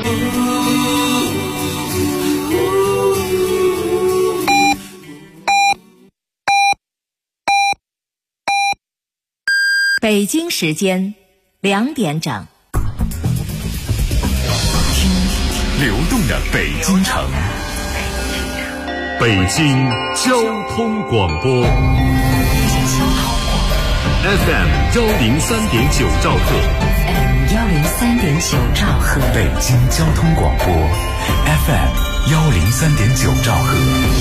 北京时间2点整， 听流动的北京城，北京交通广播 FM 103.9兆赫 103.9兆赫， 北京交通广播 FM 103.9兆赫。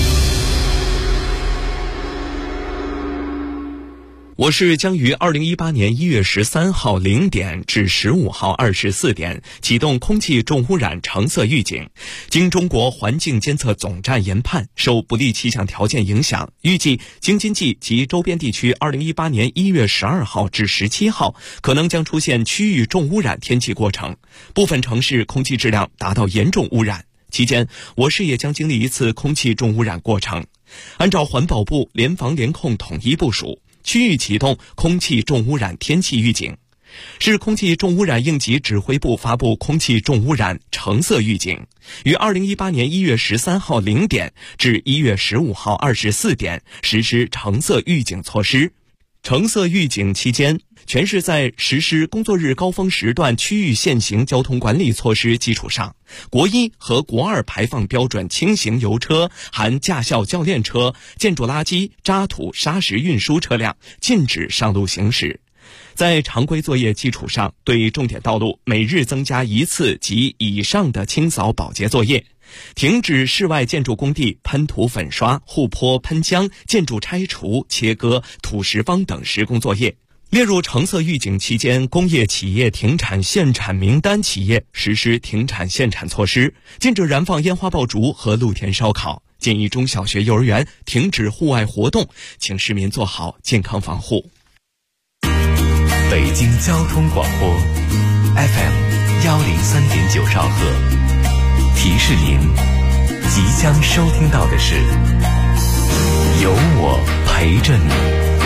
我是将于2018年1月13号0点至15号24点启动空气重污染橙色预警。经中国环境监测总站研判，受不利气象条件影响，预计京津冀及周边地区2018年1月12号至17号可能将出现区域重污染天气过程，部分城市空气质量达到严重污染。期间，我市也将经历一次空气重污染过程。按照环保部联防联控统一部署，区域启动空气重污染天气预警。市空气重污染应急指挥部发布空气重污染橙色预警，于2018年1月13号0点至1月15号24点实施橙色预警措施。橙色预警期间，全市在实施工作日高峰时段区域限行交通管理措施基础上，国1和国2排放标准轻型油车含驾校教练车、建筑垃圾、渣土、砂石运输车辆禁止上路行驶。在常规作业基础上，对重点道路每日增加1次及以上的清扫保洁作业，停止室外建筑工地喷涂粉刷、护坡喷浆、建筑拆除、切割、土石方等施工作业。列入橙色预警期间，工业企业停产限产名单企业实施停产限产措施，禁止燃放烟花爆竹和露天烧烤，建议中小学幼儿园停止户外活动，请市民做好健康防护。 北京交通广播 FM 103.9兆赫，提示您即将收听到的是有我陪着你。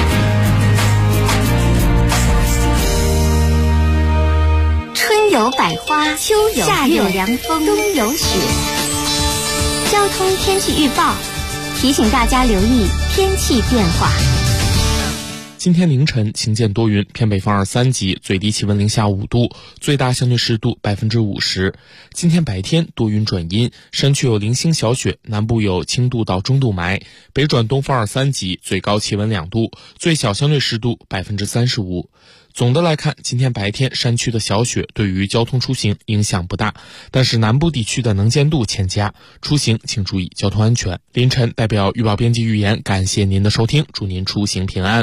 春有百花，秋有夏有凉风，冬有雪。交通天气预报提醒大家留意天气变化。 今天凌晨晴间多云，偏北风2、3级，最低气温零下5度，最大相对湿度50%。今天白天多云转阴，山区有零星小雪，南部有轻度到中度霾，北转东风2、3级，最高气温2度，最小相对湿度35%。总的来看，今天白天山区的小雪对于交通出行影响不大，但是南部地区的能见度欠佳，出行请注意交通安全。凌晨代表预报编辑预言，感谢您的收听，祝您出行平安。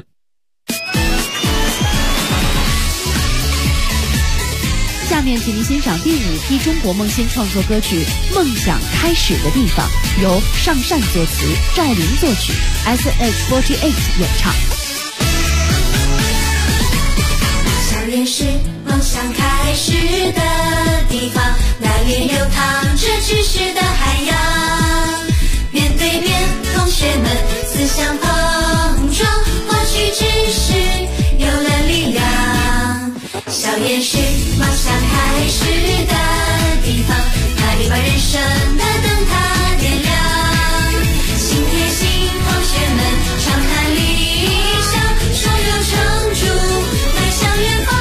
下面请您欣赏第5批中国梦新创作歌曲《梦想开始的地方》，由上善作词，赵琳作曲， SNS48 演唱。 校园是梦想开始的地方，那里流淌着知识的海洋，面对面同学们思想碰撞，获取知识有了力量。校园是梦想开始的地方，那里把人生的灯塔点亮，心贴心同学们常谈理想，手有成竹迈向远方。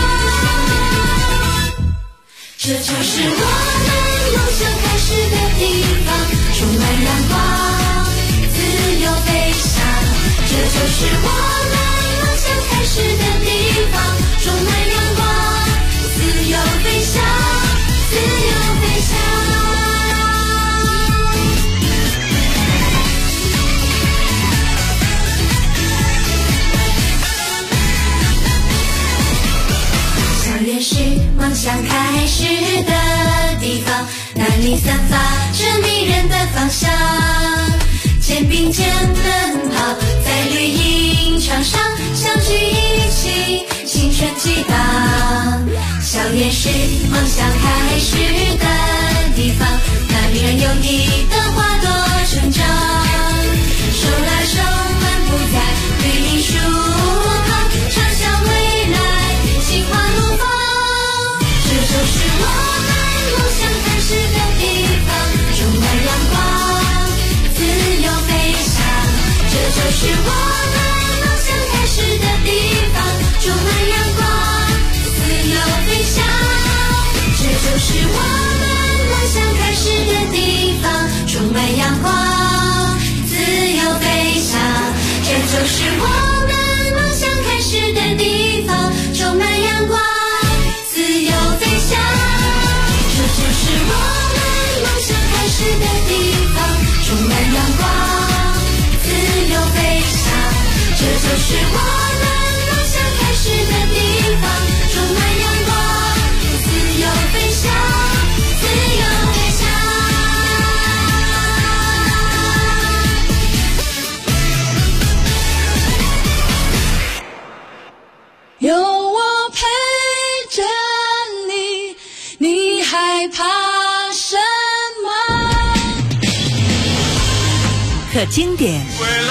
这就是我们梦想开始的地方，充满阳光，自由飞翔。这就是我们梦想开始的地方，充满阳光，自由飞翔，自由飞翔。校园是梦想开始的地方，那里散发着迷人的芳香，肩并肩奔跑在绿茵场上，相聚一起青春激荡。校园是梦想开始的地方，那里人有你的花朵成长，手拉手漫步在绿荫树旁，畅想未来心花怒放。这就是我们梦想开就是我们梦想开始的地方，充满阳光，自由飞翔。这就是我们梦想开始的地方，充满阳光，自由飞翔。这就是我们梦想开始的地方，充满阳光，自由飞翔。这就是我们梦想开始的地方，充满阳光，自由飞翔。这就是我们梦想开始的地方，充满阳光，自由飞翔，自由飞翔。 有我陪着你，你害怕什么？ 可经典，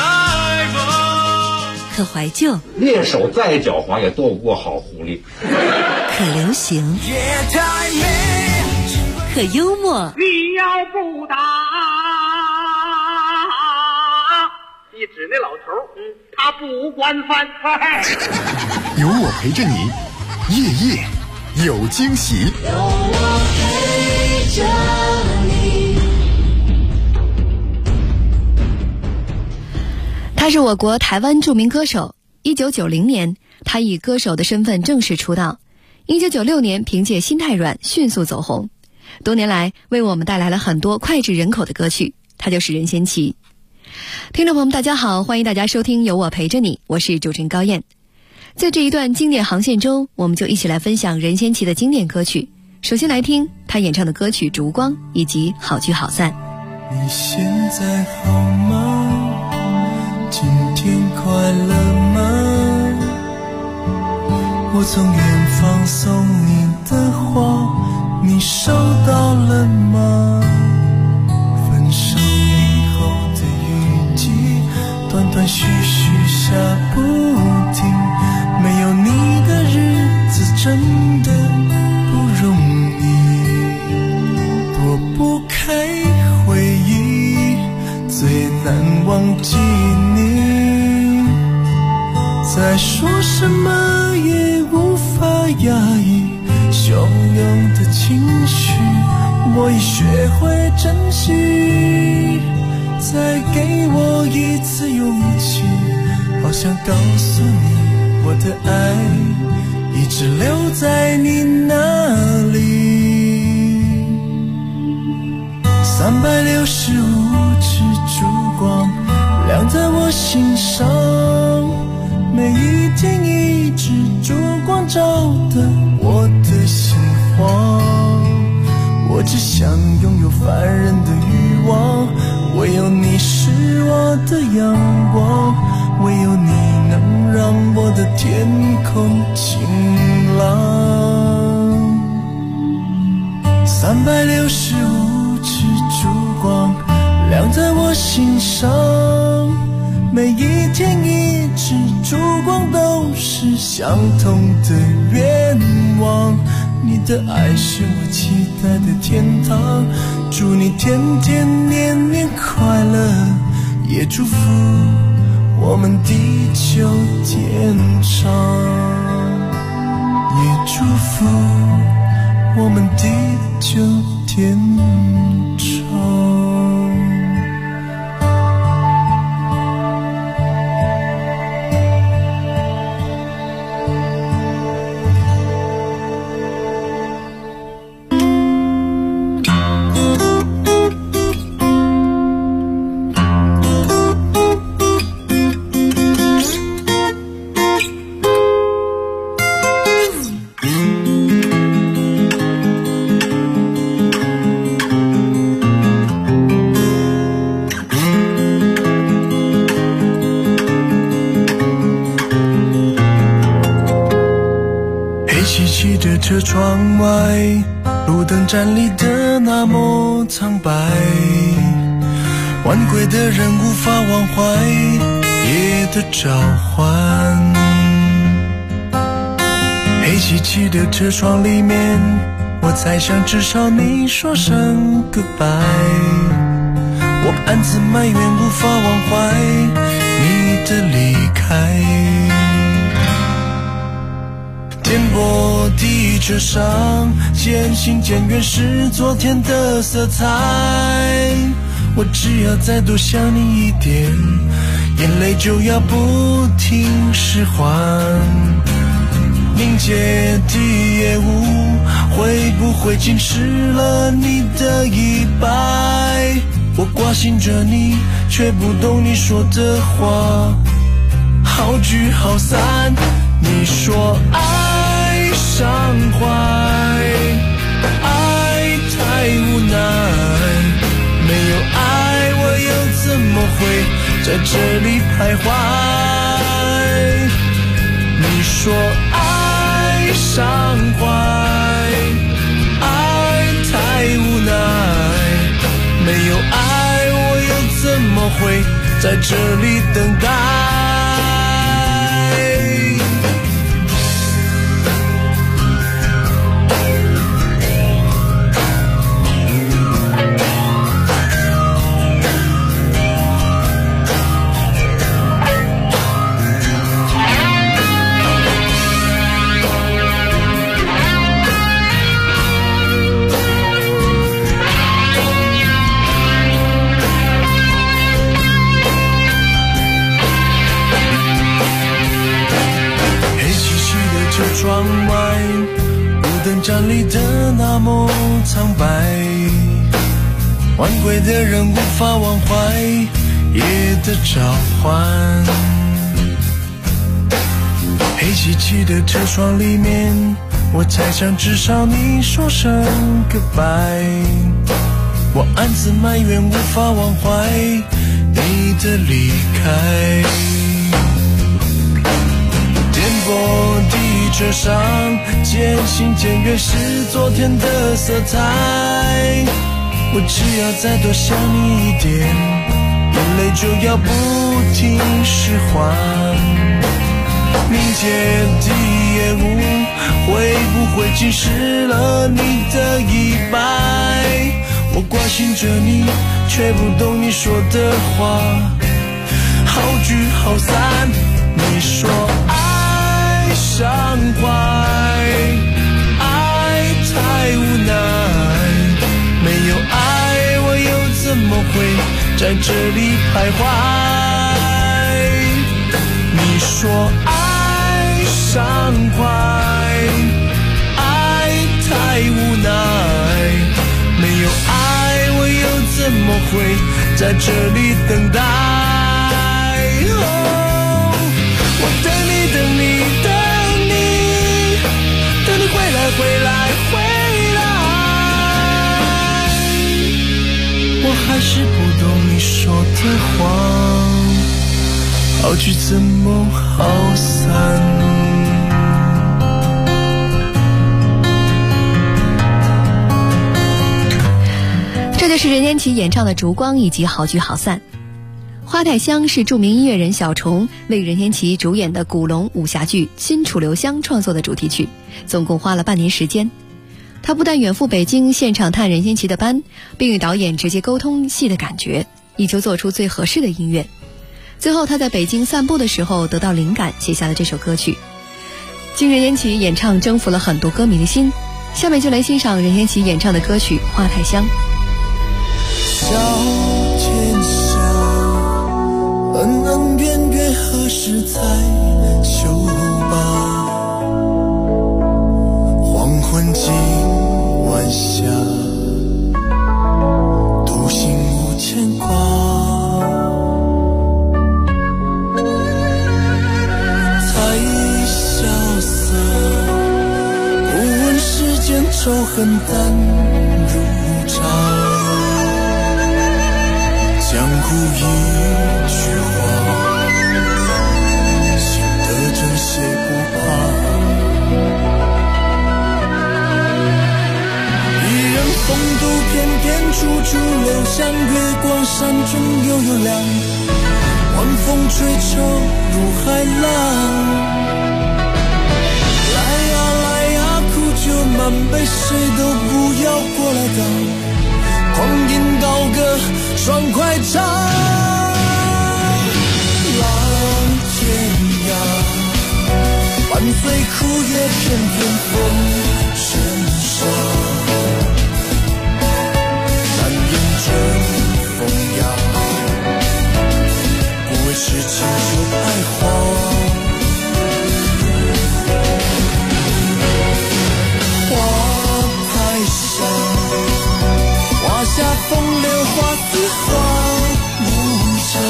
可怀旧， 猎手再狡猾也躲不过好狐狸。 可流行，可幽默。 你要不打，你指那老头，他不惯犯。 有我陪着你，夜夜有惊喜。 有我陪着你。 他是我国台湾著名歌手。1990年，他以歌手的身份正式出道。1996年，凭借《心太软》迅速走红。多年来，为我们带来了很多脍炙人口的歌曲。他就是任贤齐。听众朋友们，大家好，欢迎大家收听《有我陪着你》，我是主持人高燕。在这一段经典航线中，我们就一起来分享任贤齐的经典歌曲。首先来听他演唱的歌曲《烛光》以及《好聚好散》。 你现在好吗？今天快乐吗？我从远方送你的花，你收到了吗？分手以后的雨季，断断续续下不停，没有你的日子真的不容易，躲不开回忆，最难忘记你，再说什么也无法压抑汹涌的情绪，我已学会珍惜，再给我一次勇气，好想告诉你我的爱一直留在你那里。365支烛光亮在我心上，每一天一支烛光照得我的心慌。我只想拥有凡人的欲望，唯有你是我的阳光，唯有你能让我的天空晴朗。365支烛光亮在我心上，每一天一支烛光都是相同的愿望。你的爱是我期待的天堂，祝你天天年年快乐，也祝福我们地球天长，也祝福我们地球天长。车窗外，路灯站立的那么苍白，晚归的人无法忘怀夜的召唤。黑漆漆的车窗里面，我猜想至少你说声 goodbye。我暗自埋怨无法忘怀你的离开。颠簸地车上，渐行渐远是昨天的色彩。我只要再多想你一点，眼泪就要不停释缓。凝结的夜雾会不会浸湿了你的衣摆？我挂心着你，却不懂你说的话，好聚好散。你说爱伤怀，爱太无奈，没有爱我又怎么会在这里徘徊？你说爱伤怀，爱太无奈，没有爱我又怎么会在这里等待？窗外路灯站立的那么苍白，晚归的人无法忘怀夜的召唤。黑漆漆的车窗里面，我猜想至少你说声 goodbye。 我暗自埋怨无法忘怀你的离开。颠簸地车上，渐行渐远是昨天的色彩。我只要再多想你一点，眼泪就要不停释缓。凝结的夜雾会不会浸湿了你的衣摆？我关心着你，却不懂你说的话，好聚好散。你说爱伤怀，爱太无奈，没有爱我又怎么会在这里徘徊？你说爱伤怀，爱太无奈，没有爱我又怎么会在这里等待？我等你等你等你，等你回来回来回来，我还是不懂你说的话，好聚怎么好散？ 这就是任贤齐演唱的《烛光》以及《好聚好散》。花太香是著名音乐人小虫为任贤齐主演的古龙武侠剧《新楚留香》创作的主题曲，总共花了半年时间。他不但远赴北京现场探任贤齐的班，并与导演直接沟通戏的感觉，以求做出最合适的音乐。最后他在北京散步的时候得到灵感，写下了这首歌曲。经任贤齐演唱征服了很多歌迷的心，下面就来欣赏任贤齐演唱的歌曲《花太香》。 小天下，恩恩怨怨何时才休罢？黄昏今晚霞，独行无牵挂。才潇洒，不问世间仇恨淡如茶。江湖一句话，心得真谁不怕？一人风度翩翩，处处留香。月光山中悠悠亮，晚风吹愁如海浪。来呀来呀，苦酒满杯，谁都不要过来挡。狂饮高歌，爽快唱，啦啦片片风声上，难掩着风扬，不为痴情就爱慌。花台上，花下风流花似花无常，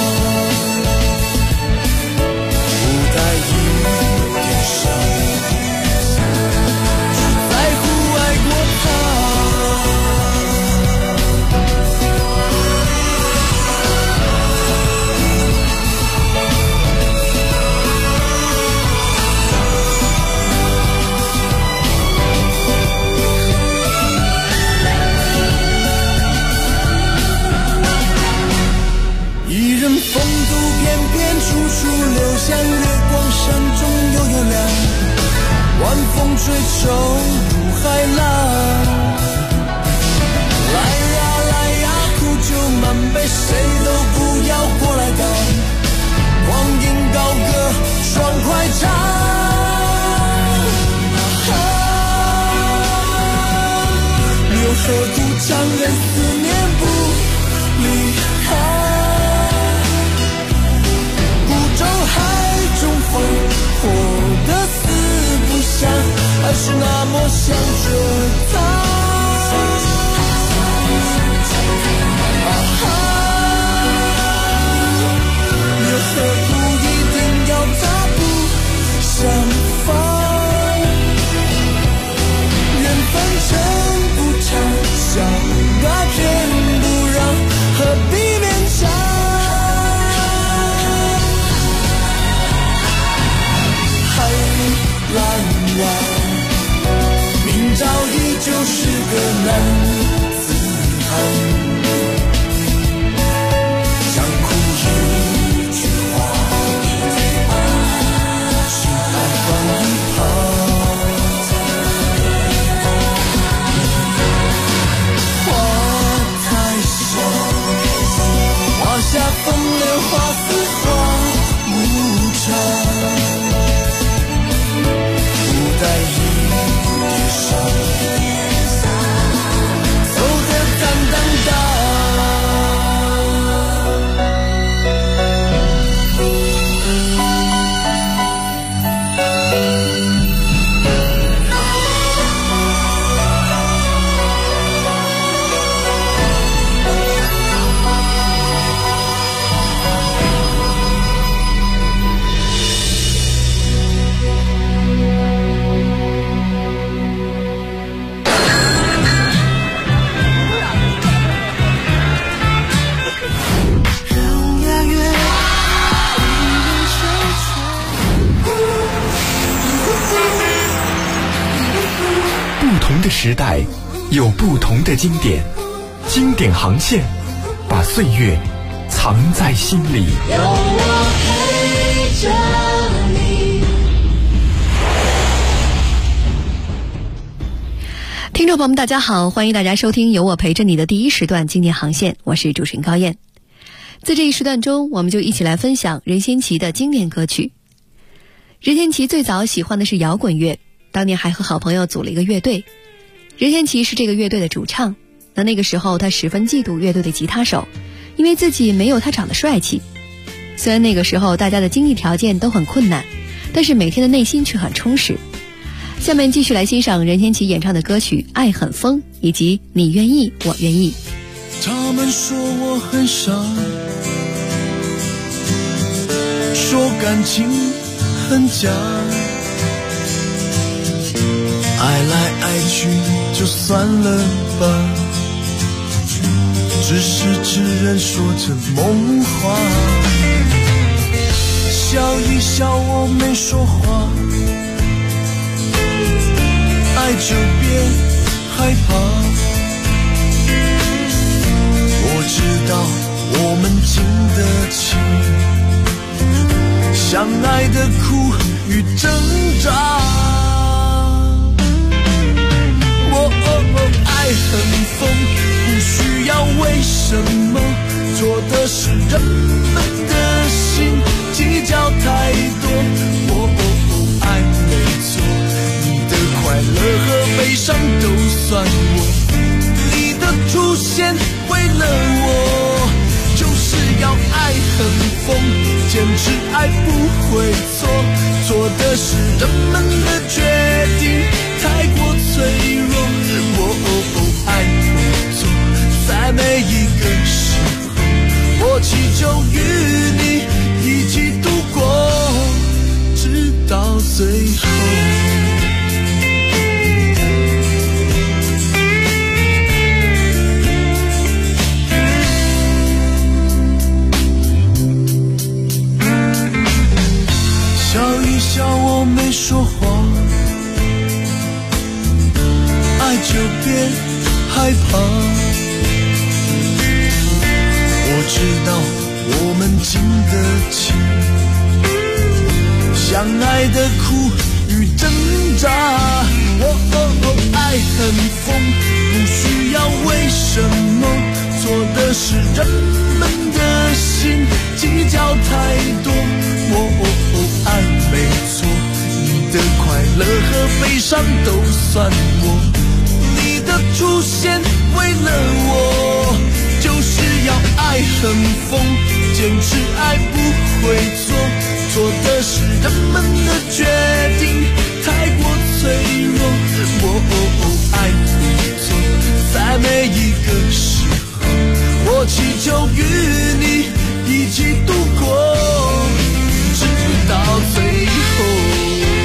不带一点伤，只在乎爱过他。一人风度翩翩，处处留香，月光山中悠悠亮，晚风吹愁入海浪。来呀来呀，苦酒满杯，谁都不要过来当，光阴高歌爽快唱。又何苦强忍思念不离开，活得死不想，还是那么想着他。又何苦一定要他不相放？缘分长不长，想啊偏不让，何必勉强？蓝呀，明朝依旧是个男子汉，想哭一句话，心爱放一旁。花台上，花下风流花似花无常，在一点伤，走得坦荡荡。 不同的时代有不同的经典，经典航线把岁月藏在心里。 有我陪着你。 听众朋友们大家好，欢迎大家收听有我陪着你的第一时段经典航线，我是主持人高燕。在这一时段中，我们就一起来分享任贤齐的经典歌曲。任贤齐最早喜欢的是摇滚乐，当年还和好朋友组了一个乐队。任贤齐是这个乐队的主唱，那个时候他十分嫉妒乐队的吉他手，因为自己没有他长得帅气。虽然那个时候大家的经济条件都很困难，但是每天的内心却很充实。下面继续来欣赏任贤齐演唱的歌曲《爱很疯》以及《你愿意我愿意》。 他们说我很傻，说感情很假，爱来爱去就算了吧，只是只人说着梦话，笑一笑我没说话，爱就别害怕，我知道我们经得起相爱的苦与挣扎。爱很疯，不需要为什么，做的是人们的心计较太多。爱没错，你的快乐和悲伤都算我，你的出现为了我，就是要爱很疯，坚持爱不会错，做的是人们的决定，太过脆弱。爱不错，在每一个时候，我祈求与你一起度过，直到最后。笑一笑，我没说谎，爱就别害怕。我知道我们经得起相爱的苦与挣扎。爱很疯，不需要为什么，做的是人们的心计较太多。爱没错，你的快乐和悲伤都算我，你的出现为了我，就是要爱很疯，坚持爱不会错，做的是人们的决定，太过脆弱。爱不错，在每一个时候，我祈求与你一起度过，直到最后。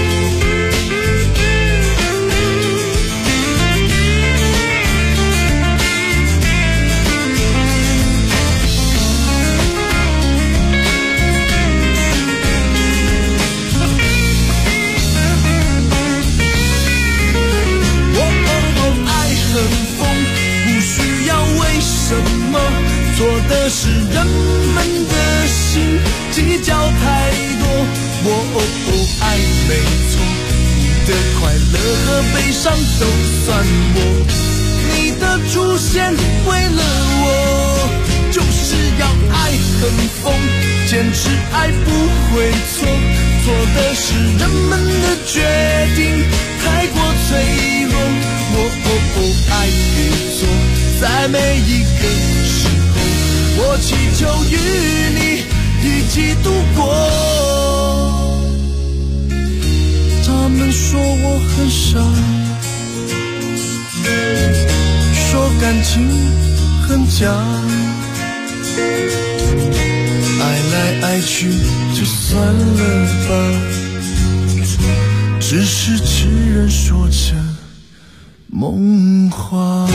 做的是人们的心计较太多。爱没错，你的快乐和悲伤都算我，你的出现为了我，就是要爱很疯，坚持爱不会错，做的是人们的决定，太过脆弱。爱不错，在每一个时候，我祈求与你一起度过。他们说我很傻，说感情很假，爱来爱去就算了吧，只是痴人说着梦话。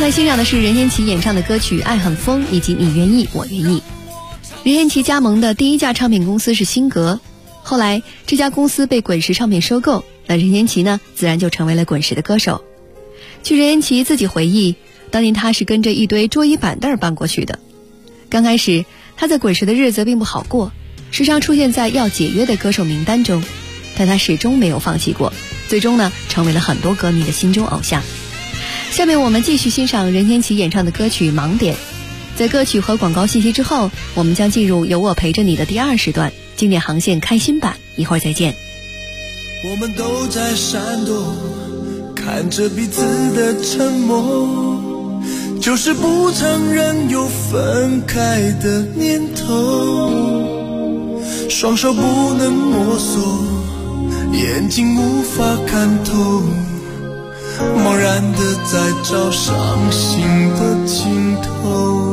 在欣赏的是任贤齐演唱的歌曲《爱很疯》以及《你愿意我愿意》。任贤齐加盟的第一家唱片公司是新格，后来这家公司被滚石唱片收购，那任贤齐呢，自然就成为了滚石的歌手。据任贤齐自己回忆，当年他是跟着一堆桌椅板凳搬过去的。刚开始他在滚石的日子并不好过，时常出现在要解约的歌手名单中，但他始终没有放弃过，最终呢，成为了很多歌迷的心中偶像。下面我们继续欣赏任贤齐演唱的歌曲《盲点》。在歌曲和广告信息之后，我们将进入有我陪着你的第二时段，经典航线开心版，一会儿再见。 我们都在闪躲，看着彼此的沉默，就是不承认有分开的念头，双手不能摸索，眼睛无法看透，茫然的在找伤心的尽头。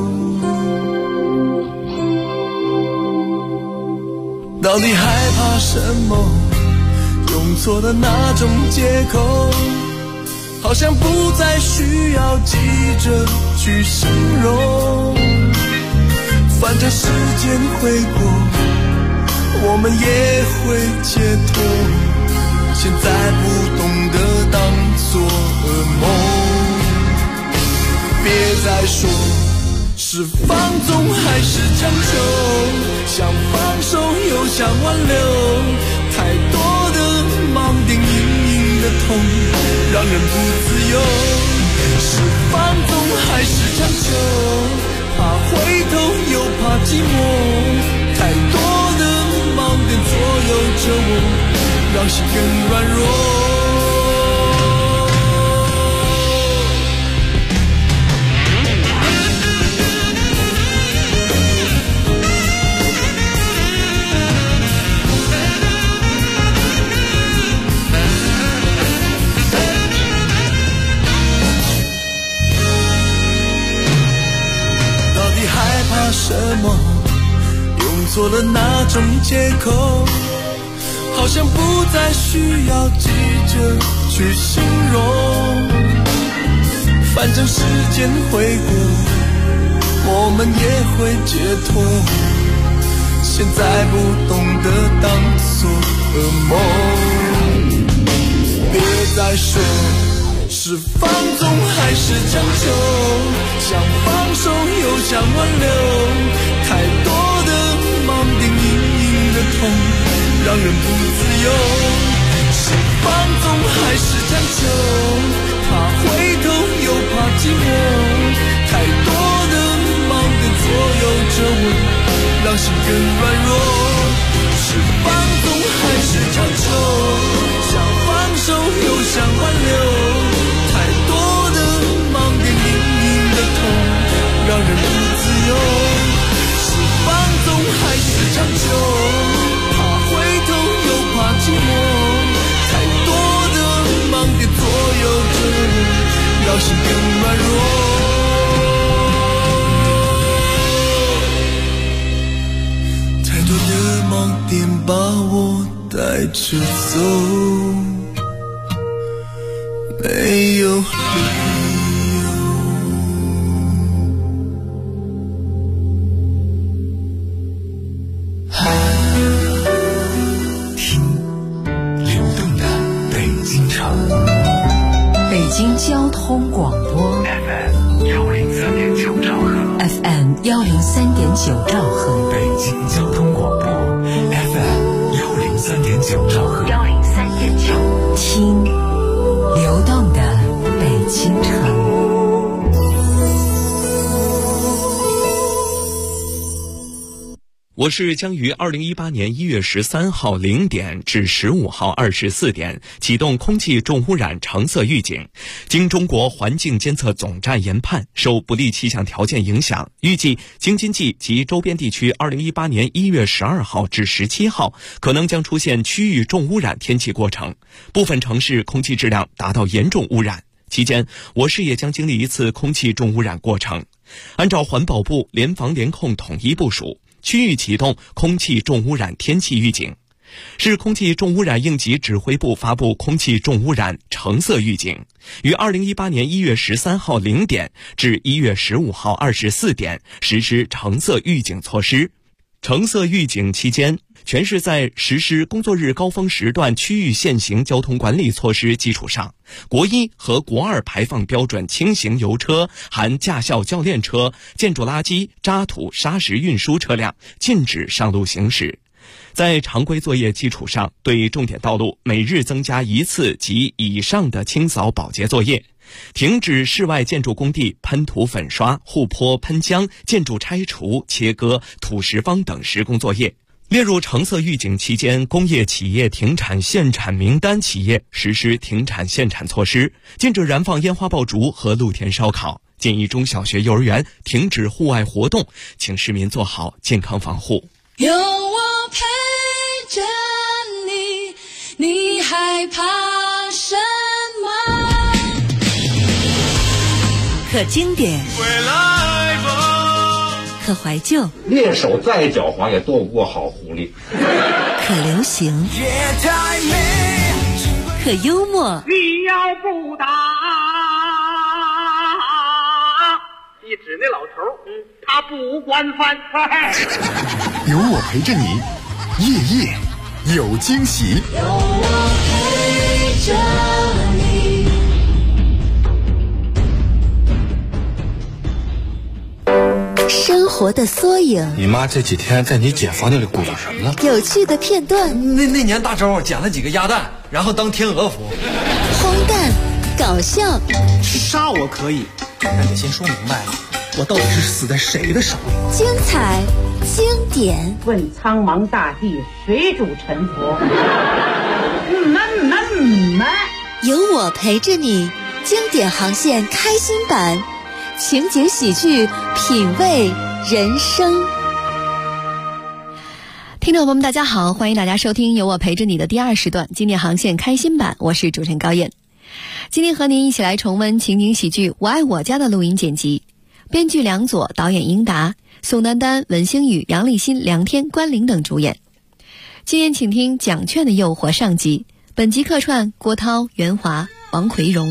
到底害怕什么？用错了哪种借口？好像不再需要急着去形容，反正时间会过，我们也会解脱，现在不懂得当作噩梦。别再说是放纵还是强求，想放手又想挽留，太多的盲点隐隐的痛，让人不自由。是放纵还是强求，怕回头又怕寂寞，太多的盲点左右着我，让心更软弱。什么？用错了哪种借口？好像不再需要急着去形容，反正时间会过，我们也会解脱，现在不懂得当作噩梦。别再说是放纵还是强求，想放手又想挽留，太多的盲点隐隐的痛，让人不自由。是放纵还是强求，怕回头又怕寂寞，太多的盲点左右着我，让心更软弱。是放纵还是强求，想放手又想挽留，让人不自由。是放纵还是强求，怕回头又怕寂寞，太多的盲点左右着我，让心更软弱。太多的盲点把我带着走，没有理北京交通广播 FM 103.9兆赫 FM 103.9兆赫， 北京交通广播 FM 103.9兆赫 103.9，听流动的北京城。 我市将于2018年1月13号0点至15号24点启动空气重污染橙色预警。经中国环境监测总站研判，受不利气象条件影响，预计京津冀及周边地区2018年1月12号至17号可能将出现区域重污染天气过程，部分城市空气质量达到严重污染。期间，我市也将经历一次空气重污染过程。按照环保部联防联控统一部署，区域启动空气重污染天气预警。 市空气重污染应急指挥部发布空气重污染橙色预警，于2018年1月13号0点至1月15号24点实施橙色预警措施。橙色预警期间，全市在实施工作日高峰时段区域限行交通管理措施基础上，国一和国二排放标准轻型油车含驾校教练车、建筑垃圾、渣土、砂石运输车辆禁止上路行驶。在常规作业基础上，对重点道路每日增加1次及以上的清扫保洁作业，停止室外建筑工地喷涂粉刷、护坡喷浆、建筑拆除、切割、土石方等施工作业。列入橙色预警期间工业企业停产限产名单企业实施停产限产措施，禁止燃放烟花爆竹和露天烧烤，建议中小学、幼儿园停止户外活动，请市民做好健康防护。 有我陪着你，你害怕什么？ 可经典，可怀旧， 猎手再狡猾也斗不过好狐狸。 可流行，可幽默。 你要不打，一指那老头，他不惯犯。 有我陪着你，夜夜有惊喜。 有我陪着你。 生活的缩影， 你妈这几天在你姐房间里鼓捣什么呢？ 有趣的片段。 那年大周捡了几个鸭蛋，然后当天鹅服。 荒诞，搞笑。 杀我可以，但得先说明白了，我到底是死在谁的手里？ 精彩，经典。 问苍茫大地，谁主沉浮？ 有我陪着你，经典航线开心版。情景喜剧，品味人生。 听众朋友们大家好，欢迎大家收听由我陪着你的第2时段经典航线开心版，我是主持人高燕。今天和您一起来重温情景喜剧《我爱我家》的录音剪辑，编剧梁左，导演英达，宋丹丹、文星宇、杨立新、梁天、关凌等主演。今天请听奖券的诱惑上集，本集客串郭涛、袁华、王奎荣。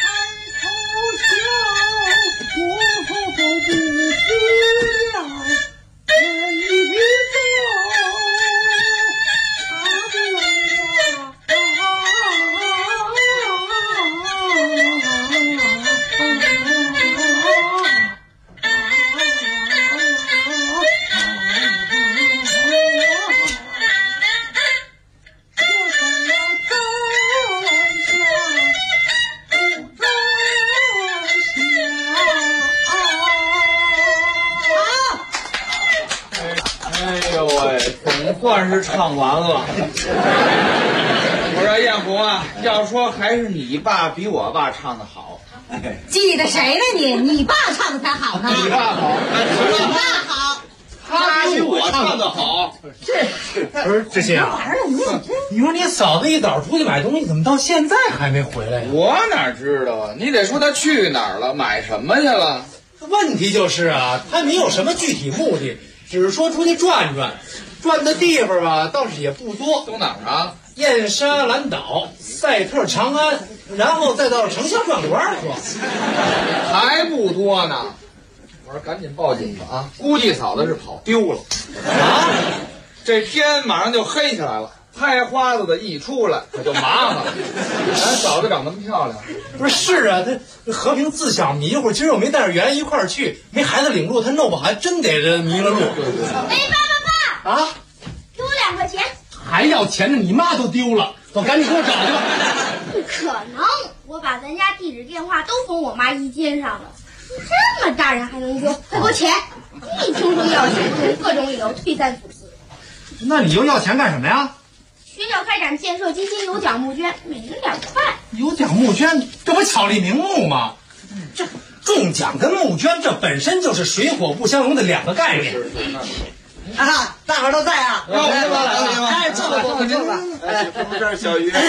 算是唱完了。我说艳红啊，要说还是你爸比我爸唱的好。 记得谁呢你爸唱的才好呢。 你爸好， 你爸好， 他比我唱的好。 不是志新啊，你说你嫂子一早出去买东西，怎么到现在还没回来呀？ 我哪知道啊？你得说他去哪儿了，买什么去了？ 问题就是啊，他没有什么具体目的，只是说出去转转。转的地方吧，倒是也不多。 都哪儿啊？ 燕莎兰岛、赛特长安，然后再到城乡转弯去， 还不多呢。我说赶紧报警吧啊！估计嫂子是跑丢了啊！这天马上就黑起来了，拍花子的一出来可就麻烦了。咱嫂子长那么漂亮， 不是啊？这和平自小迷糊，今儿又没带着圆一块儿去，没孩子领路，他弄不好还真得这迷了路。 哎，爸！ 啊！ 给我2块钱！ 还要钱呢？你妈都丢了，我赶紧给我找去吧。 不可能！我把咱家地址电话都封我妈衣肩上了，这么大人还能丢？再给我钱！一听说要钱，就用各种理由退三阻四。 那你又要钱干什么呀？ 学校开展建设基金有奖募捐，每人2块。 有奖募捐，这不巧立名目吗？这中奖跟募捐，这本身就是水火不相容的2个概念。 啊，大伙儿都在啊！ 来， 坐吧。 这儿小鱼。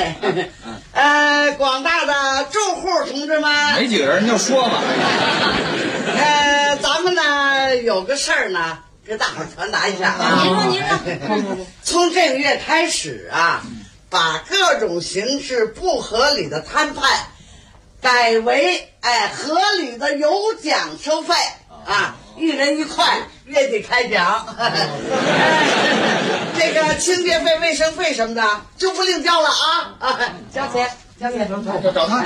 广大的住户同志们， 没几个人就说嘛。 咱们呢有个事儿呢， 给大伙儿传达一下啊。您说，从这个月开始啊，把各种形式不合理的摊派，改为合理的有奖收费啊，1人1块，月底开奖。这个清洁费、卫生费什么的就不另交了啊！交钱，找他。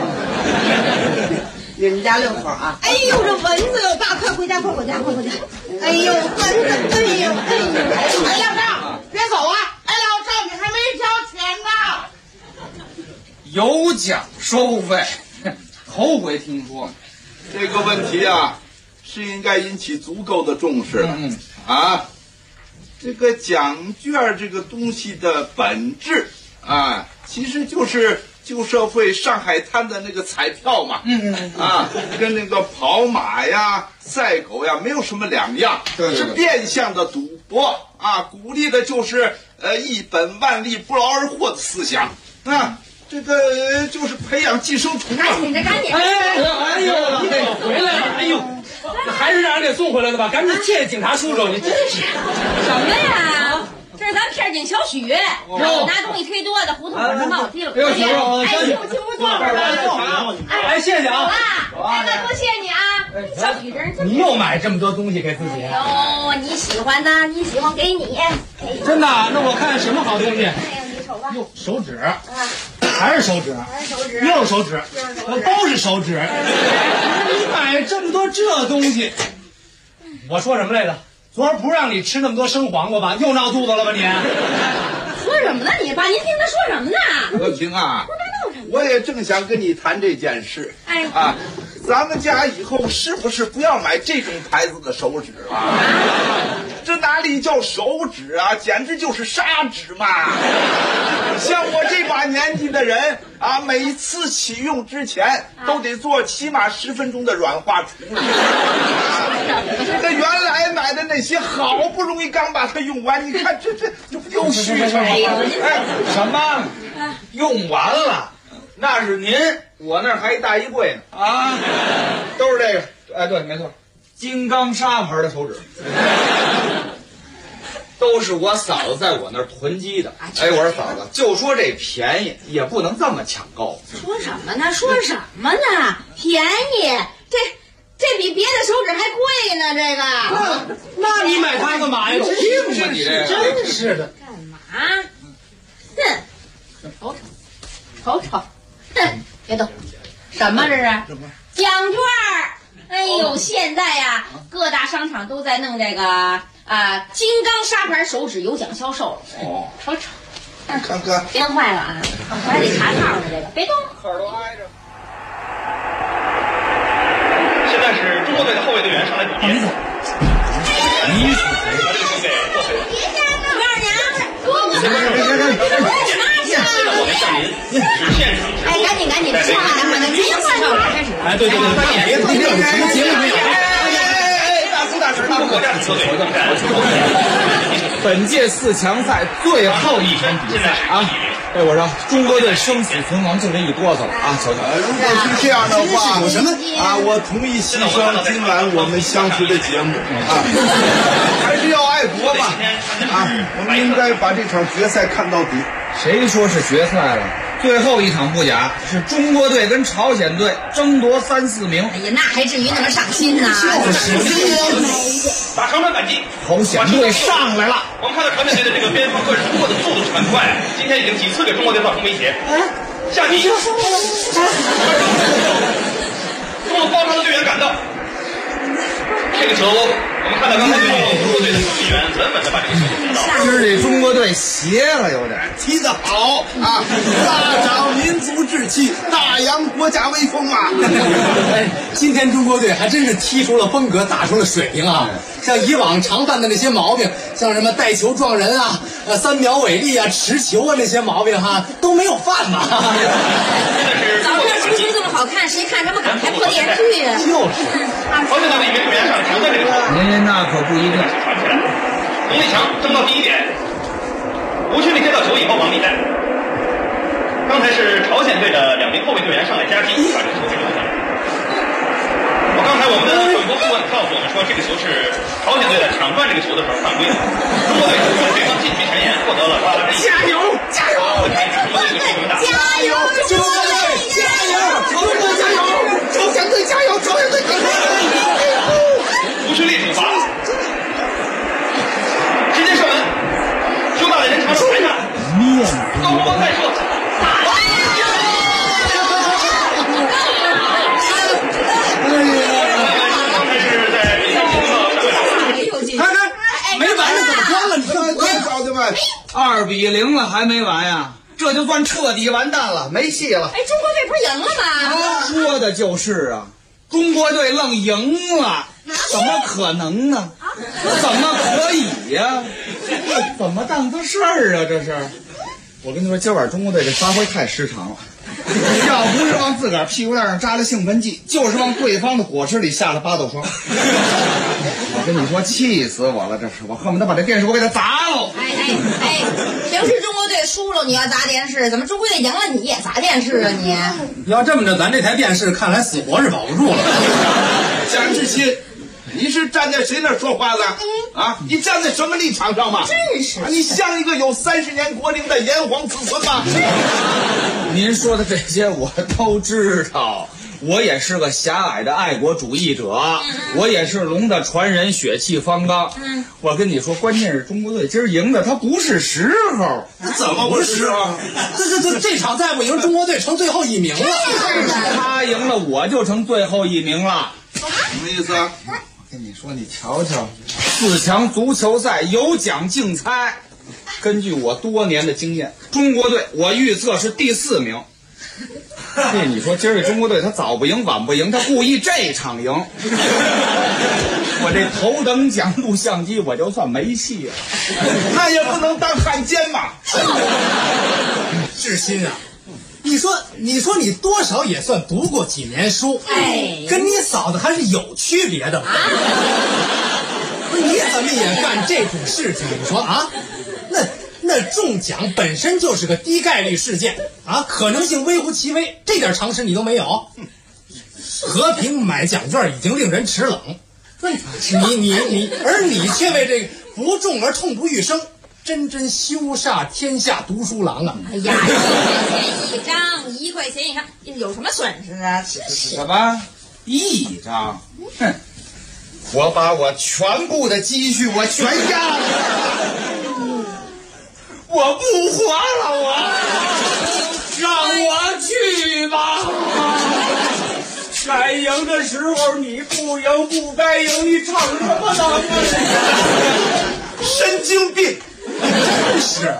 你们家6口啊？ 哎呦，这蚊子哟大，快回家！哎呦，蚊子，哎呦！哎，老赵，别走啊！哎，老赵，你还没交钱呢。 有奖收费，头回听说。 这个问题啊，是应该引起足够的重视啊。这个奖券这个东西的本质啊，其实就是旧社会上海滩的那个彩票嘛，跟那个跑马呀、赛狗呀没有什么两样，是变相的赌博啊，鼓励的就是一本万利不劳而获的思想啊。这个就是培养寄生虫啊！ 赶紧！ 哎呦，回来了！哎呦，还是让人给送回来了吧？赶紧谢谢警察叔叔，你真是什么呀？这是咱片警小许，拿东西忒多的胡同口上把我踢了。 哎呦，行了， 哎，进屋坐会儿吧。 哎，谢谢啊！ 哎，那多谢你啊，小许真是。 你又买这么多东西给自己？ 哦，你喜欢的，你喜欢给你。 真的？那我看什么好东西？ 哎呀，你瞅吧。 哟，手指。还是手指，又是手指，都是手指。你买这么多这东西，我说什么来着？昨儿不让你吃那么多生黄瓜吧？又闹肚子了吧你？ 说什么呢你？爸，您听他说什么呢？ 和平啊，我也正想跟你谈这件事。 哎啊，咱们家以后是不是不要买这种牌子的手指啊？这哪里叫手指啊，简直就是砂纸嘛！像我这把年纪的人啊，每次启用之前都得做起码10分钟的软化处理。这原来买的那些好不容易刚把它用完，你看这不又虚上了吗？ 哎，什么？用完了？那是您，我那儿还一大衣柜呢啊，都是这个。哎，对，没错，金刚砂牌的手指。都是我嫂子在我那儿囤积的。哎，我说嫂子，就说这便宜也不能这么抢购。 说什么呢？便宜？这比别的手指还贵呢，这个。 那你买它干嘛呀？ 听着你这， 真是的。 干嘛？哼，瞅，哼，别动。什么这是？奖券。哎呦，现在呀，各大商场都在弄这个。金刚砂牌手指有奖销售了。哦，瞅， 看看， 编坏了啊！我还得查套呢，这个别动， 口都挨着。 现在是中国队的后卫队员上来补兵。 你是谁？ 别吓着我二娘， 我们向您是现场。 哎，赶紧，千万别换套开始。 哎，对，别动，什么节目没有？ 中国国家足球队本届4强赛最后一场比赛啊！哎，我说中国队生死存亡就这一哆嗦了啊！瞧瞧， 如果是这样的话，有什么啊？我同意牺牲今晚我们相识的节目啊，还是要爱国吧啊！我们应该把这场决赛看到底。 谁说是决赛了？最后一场不假，是中国队跟朝鲜队争夺3、4名。 哎呀，那还至于那么上心呢？ 打长传反击， 朝鲜队上来了。 我们看到朝鲜队的这个边锋个人突破的速度是很快，今天已经几次给中国队造成威胁。下击，中国包抄的队员赶到，这个球我们看到刚才中国队的守门员稳稳的把这个球接到。 今儿这中国队邪了有点， 踢得好啊！大涨民族志气，大扬国家威风啊！ 哎，今天中国队还真是踢出了风格，打出了水平啊！像以往常犯的那些毛病，像什么带球撞人啊、3秒违例啊、持球啊那些毛病哈，都没有犯吧？ 早上足球这么好看，谁看什么港台破电视啊？ 就是。 朝鲜队的一名队员上抢断这个球， 那可不一定。 洪立强争到第1点，吴群力接到球以后往里带。刚才是朝鲜队的2名后卫队员上来夹击，把这个球给留下来。我刚才才我们的转播顾问告诉我们说，这个球是朝鲜队的抢断这个球的时候犯规了。中国队对方进球前沿获得了8分。 加油！加油！ 中国队这个球打。 加油！中国队加油！朝鲜队加油！朝鲜队加油！朝鲜队加油！ 不是烈惩罚，直接射门，球打在人墙上台上，高光再射。 没完了，怎么关了？你快找去吧！2-0了还没完呀？这就算彻底完蛋了，没戏了。 哎，中国队不是赢了吗？ 说的就是啊，中国队愣赢了，怎么可能呢？怎么可以呀？怎么当的事儿啊？这是，我跟你说，今晚中国队这发挥太失常了。要不是往自个儿屁股蛋上扎了兴奋剂，就是往对方的果汁里下了8豆霜。我跟你说，气死我了！这是，我恨不得把这电视我给它砸了。 哎，平时中国队输了你要砸电视，怎么中国队赢了你也砸电视啊你？ 要这么着，咱这台电视看来死活是保不住了。 蒋志新，你是站在谁那儿说话的？啊，你站在什么立场上嘛？ 真是， 你像一个有30年国龄的炎黄子孙吗？ 您说的这些我都知道，我也是个狭隘的爱国主义者，我也是龙的传人，血气方刚。我跟你说，关键是中国队今儿赢的，他不是时候。 怎么不是啊？ 这场再不赢，中国队成最后1名了。 他赢了，我就成最后1名了。 什么意思啊？ 我跟你说，你瞧瞧，4强足球赛有奖竞猜。根据我多年的经验，中国队我预测是第4名。你说今儿这中国队他早不赢晚不赢，他故意这场赢。我这头等奖录像机我就算没戏了， 那也不能当汉奸嘛。 志新啊，你说你多少也算读过几年书，跟你嫂子还是有区别的。不是你怎么也干这种事情？你说啊，那中奖本身就是个低概率事件啊，可能性微乎其微，这点常识你都没有。和平买奖券已经令人齿冷，说你却为这个不中而痛不欲生，真羞煞天下读书郎啊！ 哎呀，1块钱一张，有什么损失啊？ 什么1张？哼！我把我全部的积蓄我全压了，我不活了，让我去吧。该赢的时候你不赢，不该赢你唱什么呢？ 神经病！ 真是。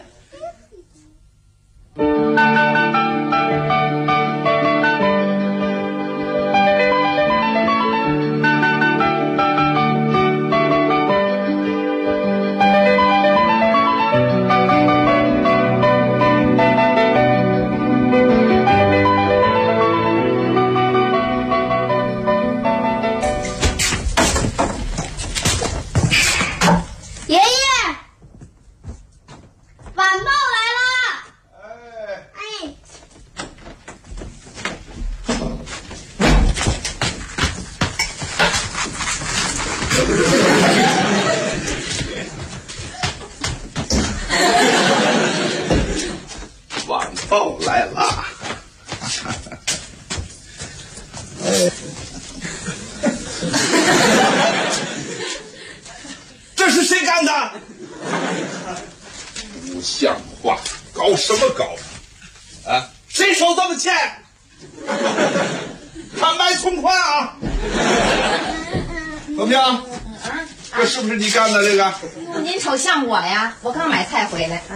晚报来了。这是谁干的？不像话！搞什么搞？啊，谁收这么钱？坦白从宽啊！怎么样？这是不是你干的？这个？ 您瞅像我呀？我刚买菜回来。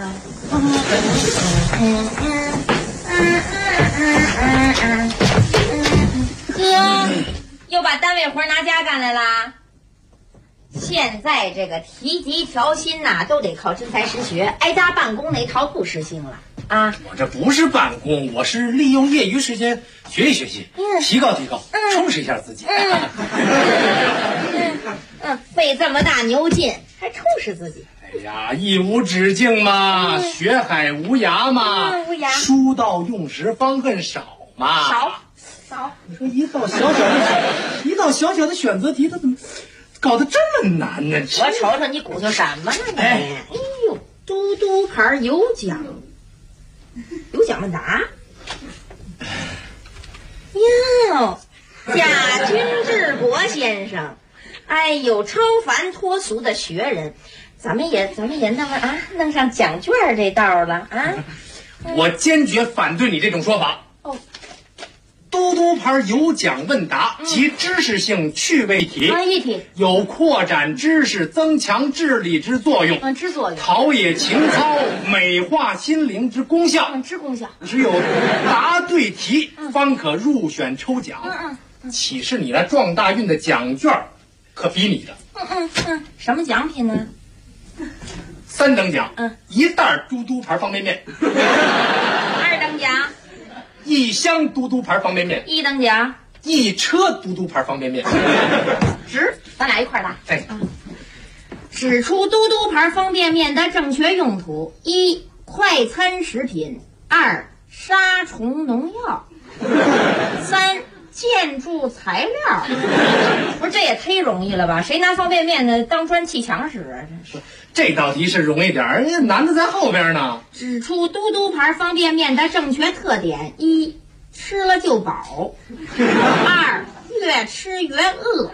哥，又把单位活拿家干来啦？现在这个提级调薪呐，都得靠真才实学，挨家办公那套不实行了啊！ 我这不是办公，我是利用业余时间学习学习，提高提高，充实一下自己。 费这么大牛劲，还充实自己。 哎呀，艺无止境嘛，学海无涯嘛， 无涯。 书到用时方恨少嘛。 少。 早。 你说一道小小的选择题，它怎么搞得这么难呢？ 我瞅瞅你鼓捣什么呢你？哎呦，嘟嘟牌有奖问答。哟，贾君治国先生，哎呦，超凡脱俗的学人，咱们也弄上奖券这道了啊！ 我坚决反对你这种说法。 哦， 嘟嘟牌有奖问答及知识性趣味题， 一题有扩展知识、增强智力之作用， 之作用， 陶冶情操、美化心灵之功效， 之功效。 只有答对题方可入选抽奖。启示你那撞大运的奖券，可比你的。 什么奖品呢 ？3等奖，1袋嘟嘟牌方便面。 2等奖 ，1箱嘟嘟牌方便面。 1等奖 ，1车嘟嘟牌方便面。 咱俩一块儿答。 哎， 指出嘟嘟牌方便面的正确用途：1. 快餐食品；2. 杀虫农药；3. 建筑材料。不是，这也忒容易了吧？谁拿方便面呢当砖砌墙使啊？真是。 这道题是容易点儿，难的在后边呢。 指出嘟嘟牌方便面的正确特点：1. 吃了就饱； 2. 越吃越饿；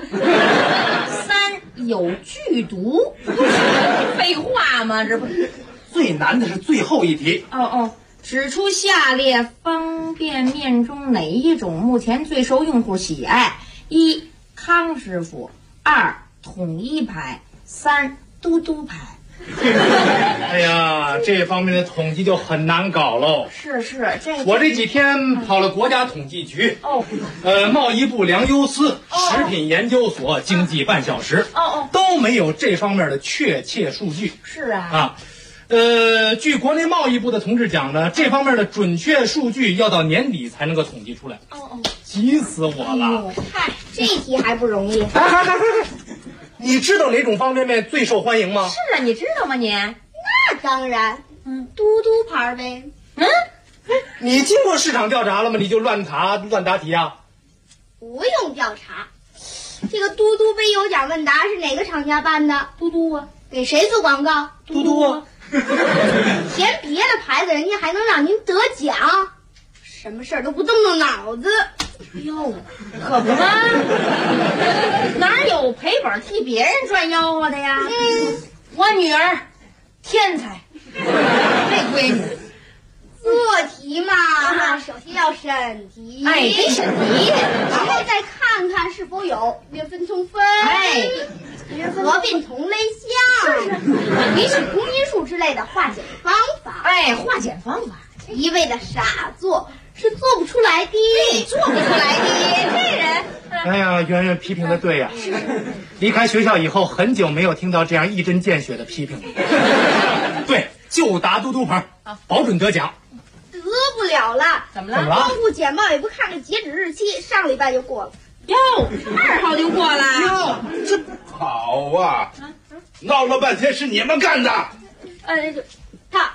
3. 有剧毒。废话吗？这不最难的是最后一题。 指出下列方便面中哪一种目前最受用户喜爱：1. 康师傅；2. 统一牌；3. 嘟嘟牌。 哎呀，这方面的统计就很难搞喽。 是我这几天跑了国家统计局，贸易部粮优司、食品研究所经济半小时，都没有这方面的确切数据。 是啊。 据国内贸易部的同志讲呢，这方面的准确数据要到年底才能够统计出来。急死我了！ 嗨，这题还不容易。 你知道哪种方便面最受欢迎吗？ 是啊，你知道吗你？ 那当然，嘟嘟牌呗。 你经过市场调查了吗？你就乱答题啊？ 不用调查，这个嘟嘟杯有奖问答是哪个厂家办的？ 嘟嘟啊。 给谁做广告？ 嘟嘟啊。 填别的牌子，人家还能让您得奖？什么事儿都不动动脑子。 哟，可不嘛，哪有赔本替别人赚吆喝的呀？我女儿天才，这闺女做题嘛，首先要审题， 得审题， 然后再看看是否有约分同分，合并同类项，提取公因数之类的化简方法， 化简方法， 一味的傻做是做不出来的， 做不出来的，这人。 哎呀，圆圆批评的对呀，离开学校以后很久没有听到这样一针见血的批评了。对，就答嘟嘟牌，保准得奖。 得不了了， 怎么了？ 光顾简报也不看看截止日期，上礼拜就过了。 哟，2号就过了。 哟，这好啊！闹了半天是你们干的。 他。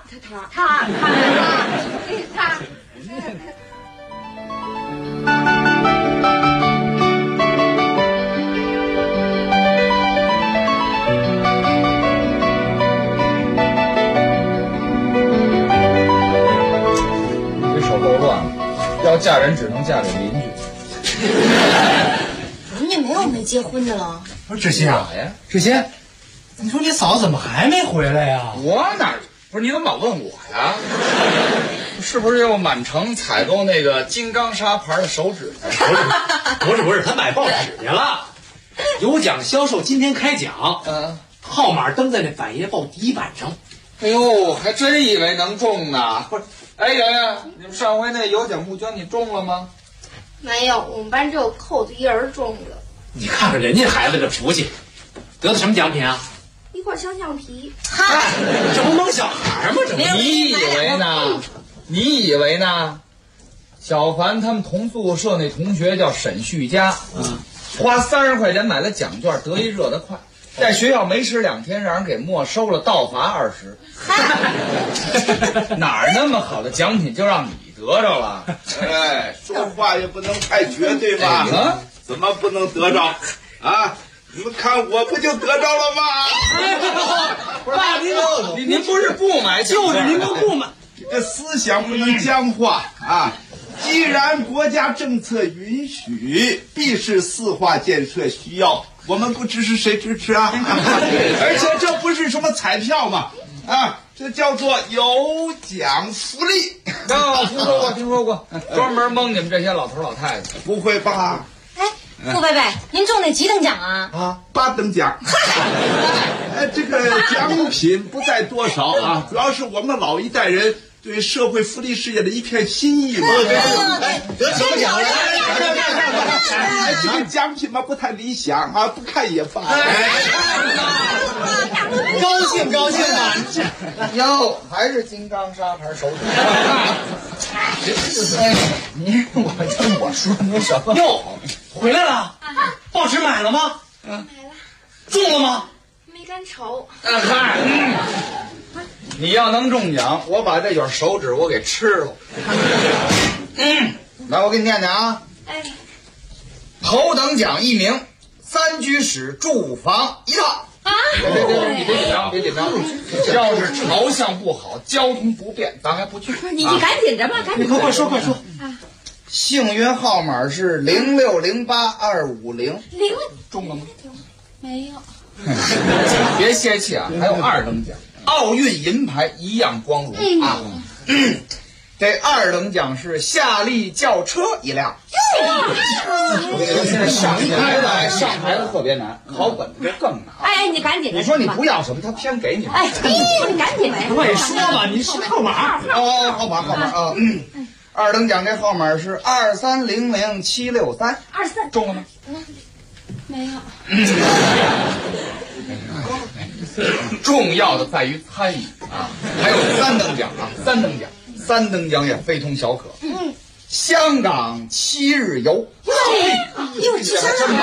你这手够乱了，要嫁人只能嫁给邻居。 人家没有没结婚的了。 不是志新啊，志新，你说你嫂子怎么还没回来呀？ 我哪不是你怎么老问我呀？是不是又满城采购那个金刚砂牌的手指？ 不是，他买报纸去了。有奖销售今天开奖，号码登在那百叶报第一版上。 哎呦，还真以为能中呢。不是，哎，圆圆，你们上回那有奖募捐你中了吗？ 没有，我们班只有扣子一人中了。 你看看人家孩子这福气，得的什么奖品啊？ 一块小橡皮。 嗨，这不蒙小孩吗？这你以为呢？小凡他们同宿舍那同学叫沈旭佳，花30块钱买了奖券，得一热得快，在学校没吃2天，让人给没收了，倒罚20。哪儿那么好的奖品就让你得着了。 哎，说话也不能太绝对吧？ 啊， 怎么不能得着？啊，你们看我不就得着了吗？ 爸，您不是不买， 就是您都不买。 这个思想不能僵化啊！既然国家政策允许，必是四化建设需要，我们不支持谁支持啊？而且这不是什么彩票嘛，啊，这叫做有奖福利。 听说过，专门蒙你们这些老头老太太。 不会吧？ 傅贝贝，您中那几等奖啊？ 啊，8等奖。这个奖品不在多少啊，主要是我们老一代人对社会福利事业的一片心意嘛。 得什么奖了？ 这个奖品嘛不太理想啊，不看也罢。 高兴吧？哟，还是金刚砂牌手指。我说你什么？ 哟，回来了，报纸买了吗？ 买了。 中了吗？ 没敢瞅。 嗨，你要能中奖，我把这卷手指我给吃了。来，我给你念念啊。 哎， 头等奖1名，3居室住房1套。 啊！ 别紧张，要是朝向不好，交通不便，咱还不去。 你赶紧着吧，赶紧。 快说。 幸运号码是0608250。中了吗？ 没有。 别泄气啊，还有2等奖，奥运银牌一样光荣啊。这2等奖是夏利轿车1辆。现在上牌子特别难，考本子这更难。 哎，你赶紧的。 你说你不要什么，他偏给你。 哎，你赶紧的。 快说吧，你是号码。 号码啊。2等奖这号码是2300763。 23 中了吗？ 没有。 重要的在于参与啊，还有3等奖啊，3等奖也非同小可。香港7日游。 又去香港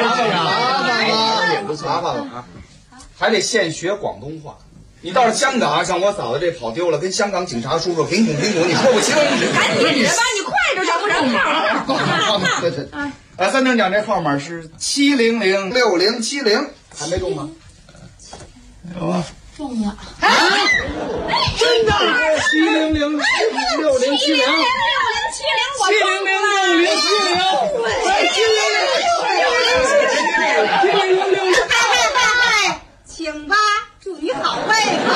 麻烦了啊！还得现学广东话。你到了香港，像我嫂子这跑丢了，跟香港警察叔叔评估，你说不清。 赶紧的吧，你快着找不着号。 对。3等奖这号码是7006070，还没中吗？ 有啊。 中了。 真的？7006070。 请吧，祝你好胃口。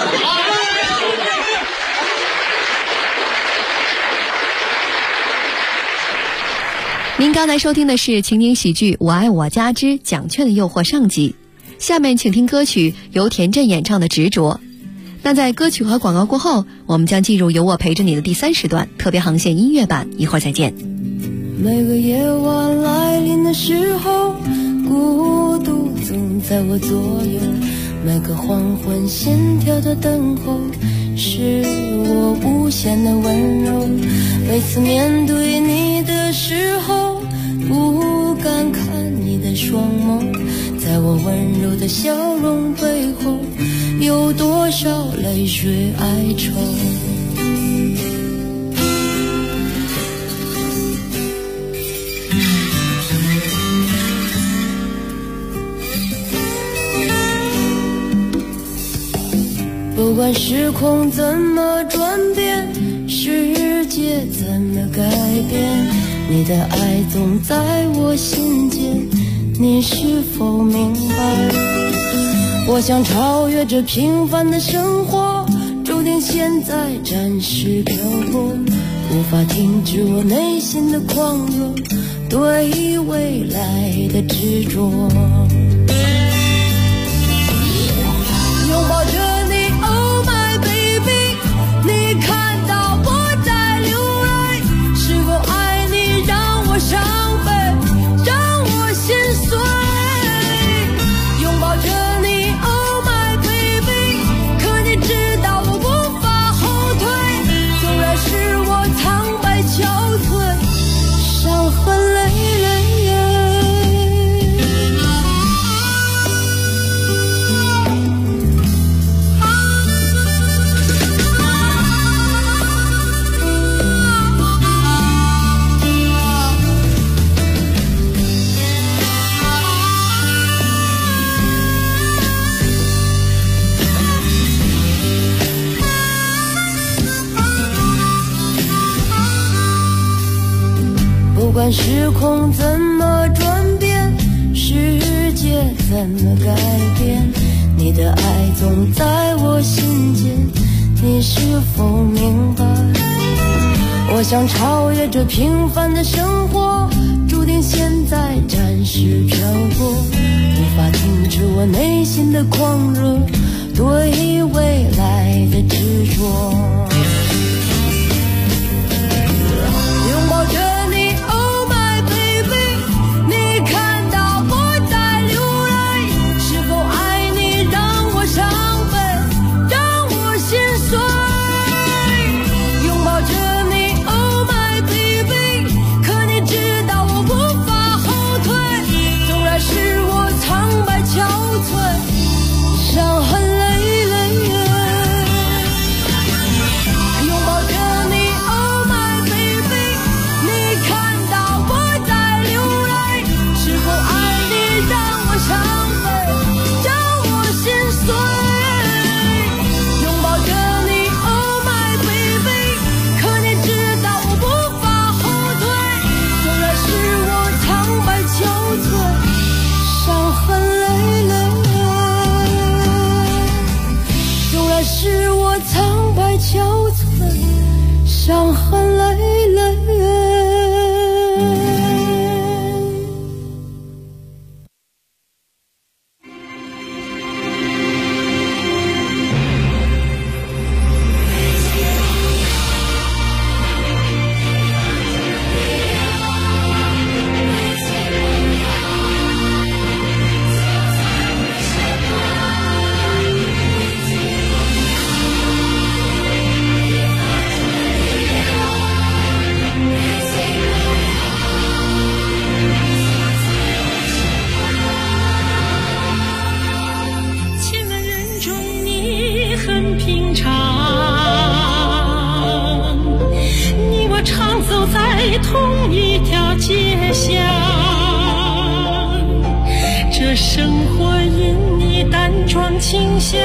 您刚才收听的是情景喜剧《我爱我家之奖券的诱惑》上集，下面请听歌曲由田震演唱的《执着》。那在歌曲和广告过后，我们将进入由我陪着你的第3时段特别航线音乐版，一会儿再见。 每个夜晚来临的时候，孤独总在我左右，每个黄昏心跳的等候，是我无限的温柔。每次面对你的时候，不敢看你的双眸，在我温柔的笑容背后，有多少泪水哀愁。不管时空怎么转变，世界怎么改变，你的爱总在我心间，你是否明白？我想超越这平凡的生活，注定现在暂时漂泊，无法停止我内心的狂热，对未来的执着。拥抱着你 Oh my baby， 你看到我在流泪，是否爱你让我伤悲，让我心碎。拥抱着你 Oh my baby， 可你知道我无法后退，纵然是我苍白憔悴，伤痕累累。 管时空怎么转变，世界怎么改变，你的爱总在我心间，你是否明白？我想超越这平凡的生活，注定现在暂时漂泊，无法停止我内心的狂热，对未来的执着。拥抱着你 Oh my baby， 你看到我在流泪，是否爱你让我伤悲，让我心碎。拥抱着你 Oh my baby， 可你知道我无法后退，纵然是我苍白憔悴，伤痕累累。拥抱着你 Oh my baby， 你看到我在流泪，是否爱你让我伤悲，让我心碎。拥抱着你 Oh my baby， 可你知道我无法后退，纵然是我苍白憔悴，伤痕累累。纵然是我苍白憔悴，伤痕累累。 同一条街巷，这生活因你淡妆清香，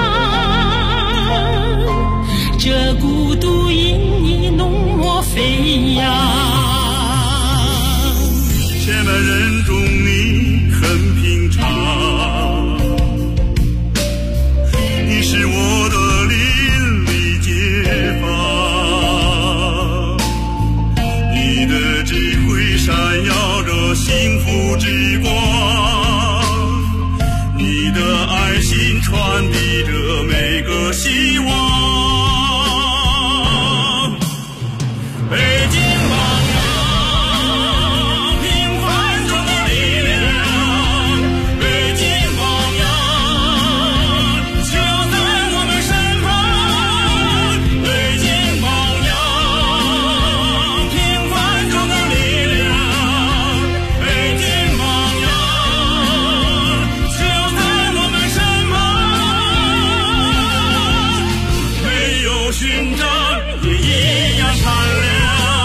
这孤独因你浓墨飞扬。 千万人中你很平常，你是我的邻里街坊，你的智慧闪耀着幸福之光，你的爱心传递着每个希望。北京榜样，平凡中的力量，北京榜样，就在我们身旁。北京榜样，平凡中的力量，北京榜样，就在我们身旁。没有勋章也一样灿亮。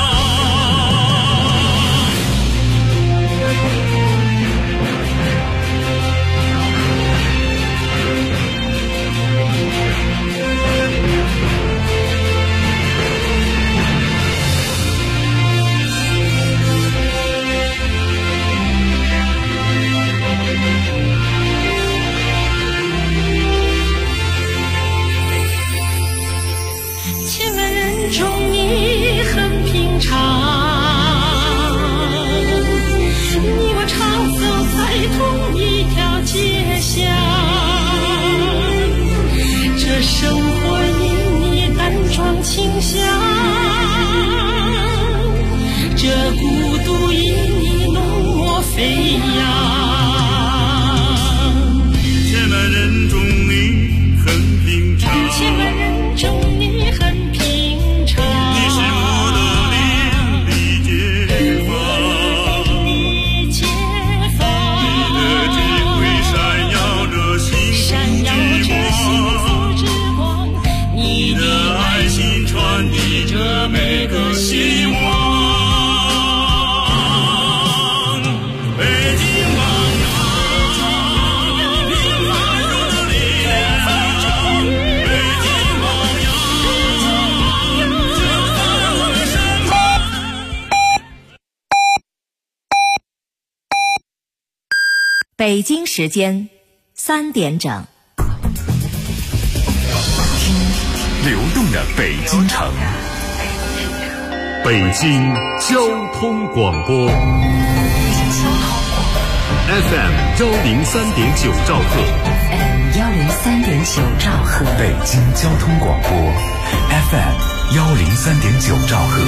千万人中你很平常，你我常走在同一条街巷，这生活因你淡妆清香，这孤独因你浓墨飞扬。 千万人中你很平常， 千万人中你很平常。 北京时间3点整。 听流动的北京城，北京交通广播 FM 103.9兆赫 103.9兆赫， 北京交通广播 FM 103.9兆赫。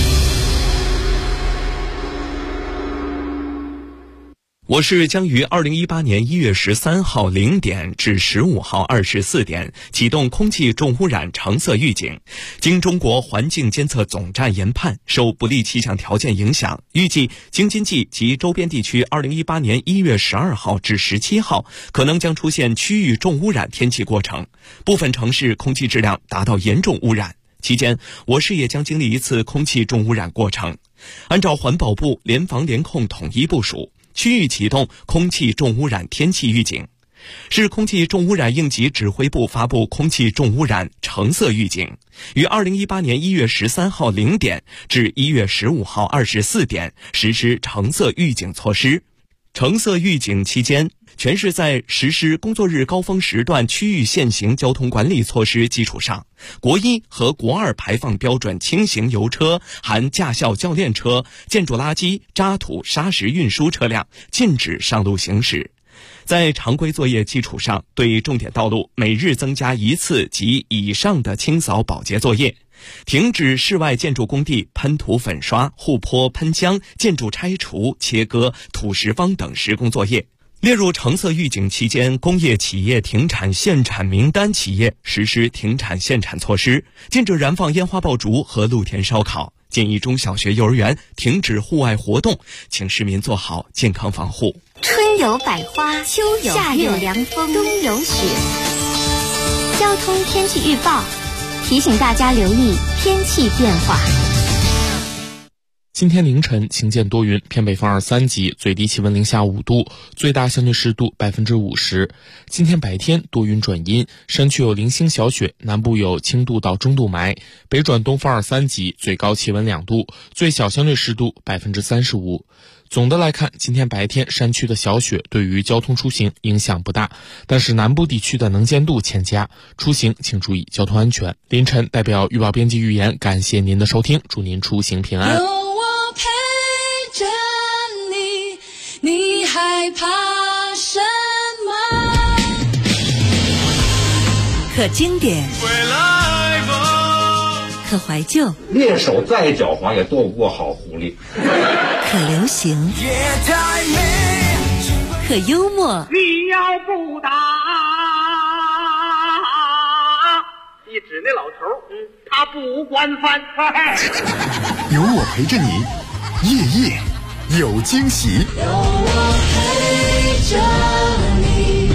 我是将于2018年1月13号0点至15号24点启动空气重污染橙色预警。经中国环境监测总站研判，受不利气象条件影响，预计京津冀及周边地区2018年1月12号至17号可能将出现区域重污染天气过程，部分城市空气质量达到严重污染。期间，我市也将经历一次空气重污染过程。按照环保部联防联控统一部署，区域启动空气重污染天气预警。市空气重污染应急指挥部发布空气重污染橙色预警，于2018年1月13号0点至1月15号24点实施橙色预警措施。橙色预警期间，全市在实施工作日高峰时段区域限行交通管理措施基础上，国1和国2排放标准轻型油车含驾校教练车、建筑垃圾、渣土、砂石运输车辆禁止上路行驶。在常规作业基础上，对重点道路每日增加1次及以上的清扫保洁作业，停止室外建筑工地喷涂粉刷、护坡喷浆、建筑拆除、切割、土石方等施工作业。列入橙色预警期间，工业企业停产限产名单企业实施停产限产措施，禁止燃放烟花爆竹和露天烧烤，建议中小学幼儿园停止户外活动，请市民做好健康防护。 春有百花，秋有夏有凉风，冬有雪。交通天气预报提醒大家留意天气变化。 今天凌晨晴间多云，偏北风2、3级，最低气温零下5度，最大相对湿度50%。今天白天多云转阴，山区有零星小雪，南部有轻度到中度霾，北转东风2、3级，最高气温2度，最小相对湿度35%。总的来看，今天白天山区的小雪对于交通出行影响不大，但是南部地区的能见度欠佳，出行请注意交通安全。凌晨代表预报编辑预言，感谢您的收听，祝您出行平安。 陪着你，你害怕什么？ 可经典，可怀旧， 猎手再狡猾也躲不过好狐狸。 可流行，可幽默。 你要不打，你指那老头，他不管饭。 有我陪着你，夜夜有惊喜。 有我陪着你。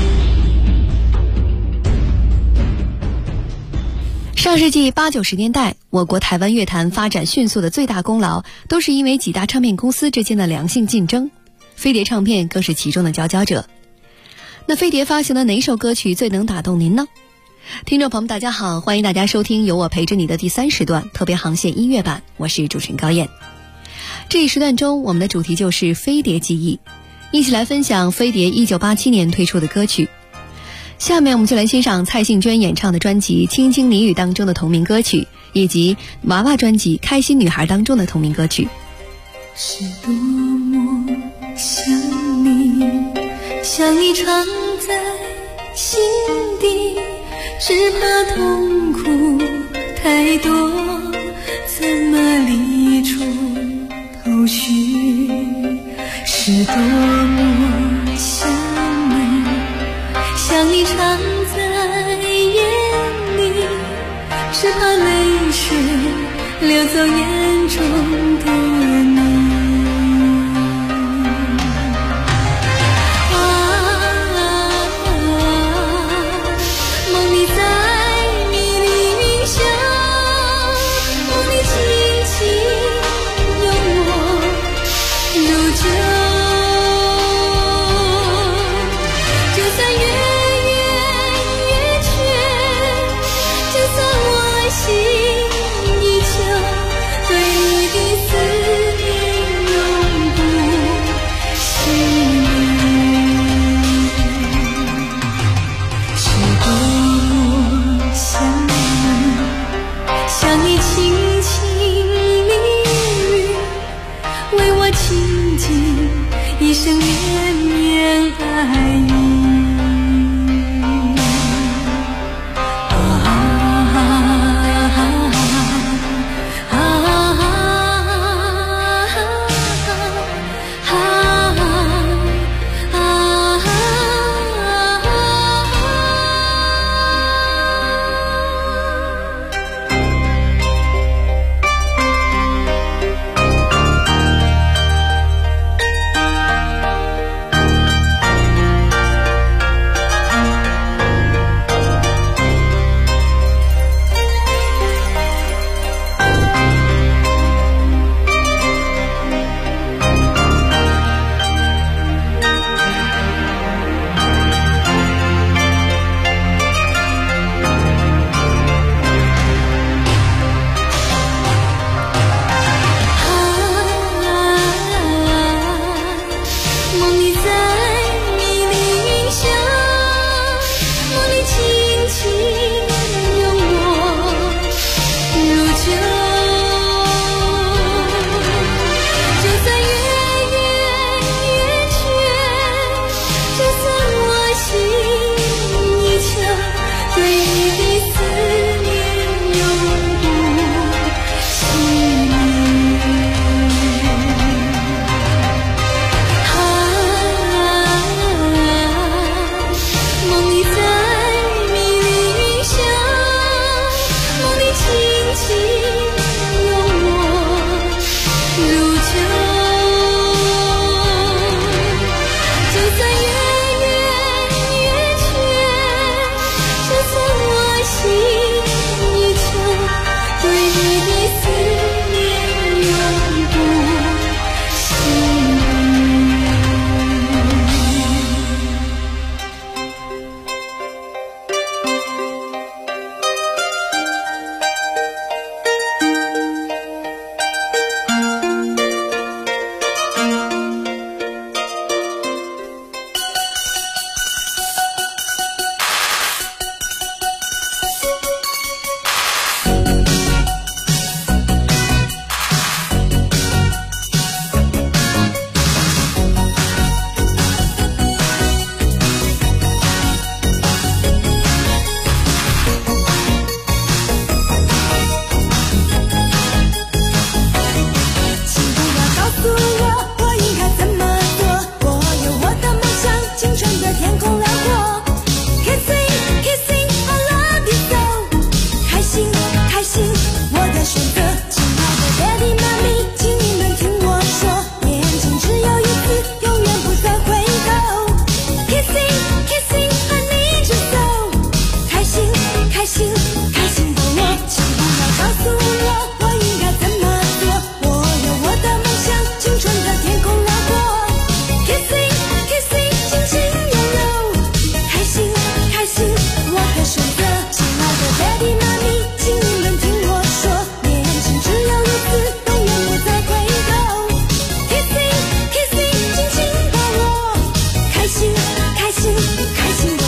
上世纪80、90年代，我国台湾乐坛发展迅速的最大功劳，都是因为几大唱片公司之间的良性竞争，飞碟唱片更是其中的佼佼者。那飞碟发行的哪首歌曲最能打动您呢？听众朋友们大家好，欢迎大家收听有我陪着你的第3时段特别航线音乐版，我是主持人高燕。这一时段中，我们的主题就是飞碟记忆，一起来分享飞碟1987年推出的歌曲。下面我们就来欣赏蔡幸娟演唱的专辑《轻轻你语》当中的同名歌曲，以及娃娃专辑《开心女孩》当中的同名歌曲。 是多么想你，想你藏在心底，只怕痛苦太多，怎么理出头绪？是多么想你，想你藏在眼里，只怕泪水流走眼中的你。梦里在你理想，梦里轻轻拥我如旧。就算越远越缺，就算我心依旧，对你的思选择。亲爱的 Daddy Mommy， 请你们听我说，年轻只有一次，永远不再回头。Kissing Kissing I need you so， 开心开心开心的我，请不要告诉我我应该怎么做，我有我的梦想，青春的天空辽阔。Kissing Kissing 轻轻柔柔，开心开心我的选择。亲爱的 Daddy Mommy， 请你们听我说，年轻只有一次，永远不再回头。Kissing Kissing 轻轻把我，开心开心开心的我。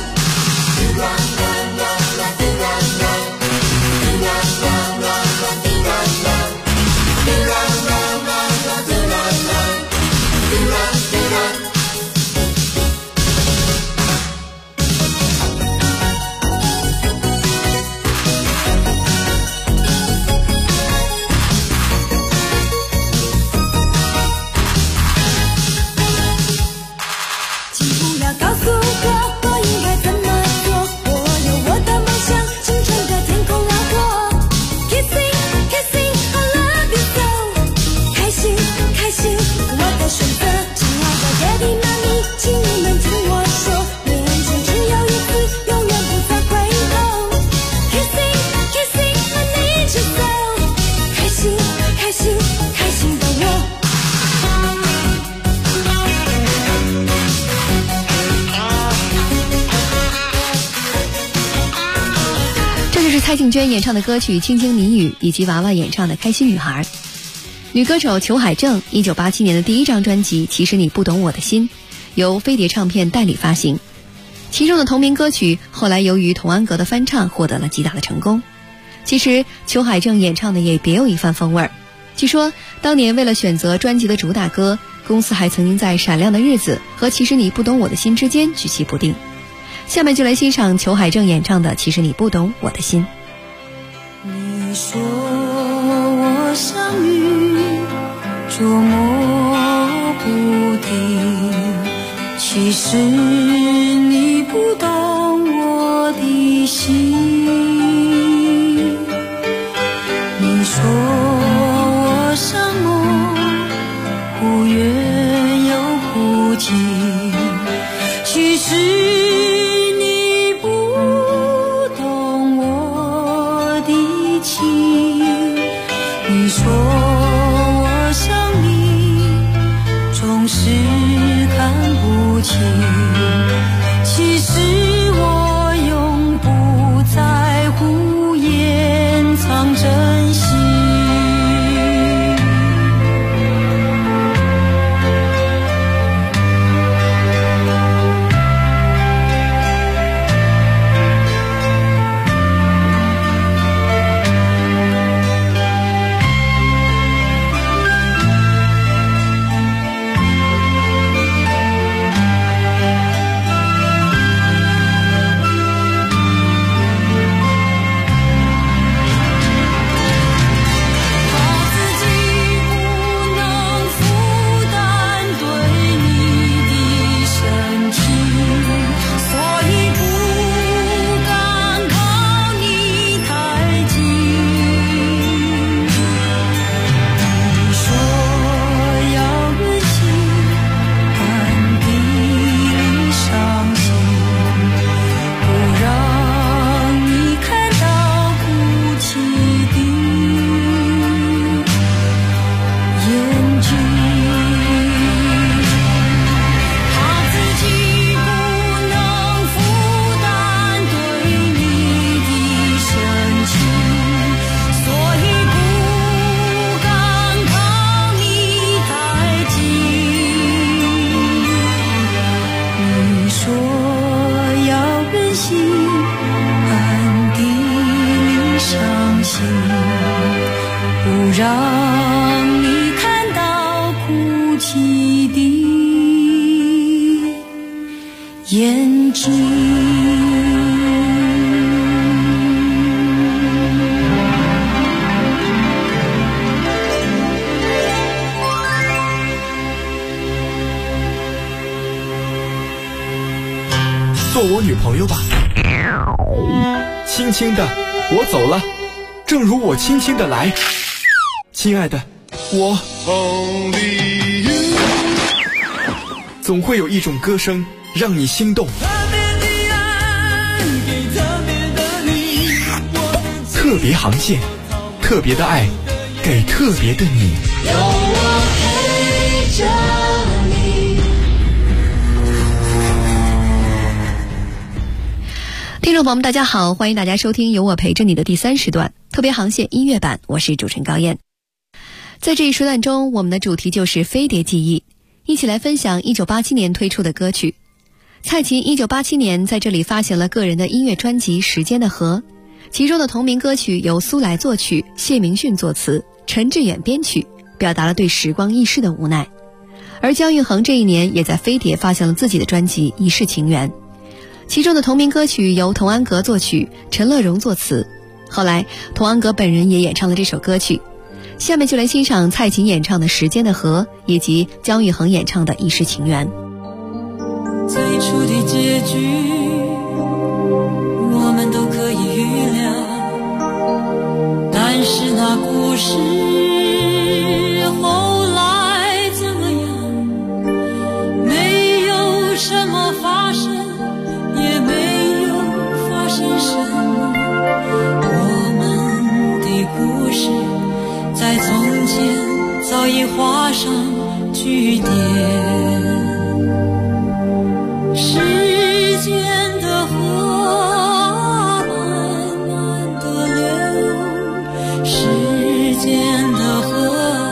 请不要告诉我我应该怎么做，我有我的梦想，青春的天空辽阔。Kissing Kissing I love you so， 开心开心我的选择。亲爱的 Daddy Mommy， 请你们听我说，年轻只有一次，永远不再回头。Kissing Kissing I need you so， 开心开心开心的我。 这就是蔡幸娟演唱的歌曲《轻轻你语》，以及娃娃演唱的《开心女孩》。女歌手裘海正1987年的第一张专辑《其实你不懂我的心》，由飞碟唱片代理发行。其中的同名歌曲后来由于童安格的翻唱获得了极大的成功。其实裘海正演唱的也别有一番风味儿。据说当年为了选择专辑的主打歌，公司还曾经在《闪亮的日子》和《其实你不懂我的心》之间举棋不定。下面就来欣赏裘海正演唱的《其实你不懂我的心》。 你说我像雨捉摸不定，其实你不懂我的心。你说我像梦，忽远又忽近，其实你不懂我的情。你说我像你，总是看不清，其实我永不在乎，掩藏真心。让你看到哭泣的眼睛。 做我女朋友吧，轻轻的，我走了。 正如我轻轻的来。亲爱的，我总会有一种歌声让你心动。特别航线，特别的爱，给特别的你。 有我陪着你。 听众朋友们，大家好，欢迎大家收听由我陪着你的第3时段特别航线音乐版，我是主持人高燕。在这一时段中，我们的主题就是飞碟记忆，一起来分享1987年推出的歌曲。蔡琴1987年在这里发行了个人的音乐专辑《时间的河》，其中的同名歌曲由苏来作曲，谢明训作词，陈志远编曲，表达了对时光易逝的无奈。而姜育恒这一年也在飞碟发行了自己的专辑《一世情缘》，其中的同名歌曲由童安格作曲，陈乐融作词，后来童安格本人也演唱了这首歌曲。下面就来欣赏蔡琴演唱的《时间的河》，以及姜育恒演唱的《一世情缘》。 最初的结局我们都可以预料，但是那故事后来怎么样，没有什么发生，也没有发生什么，我们的故事在从前早已画上句点。时间的河慢慢的流，时间的河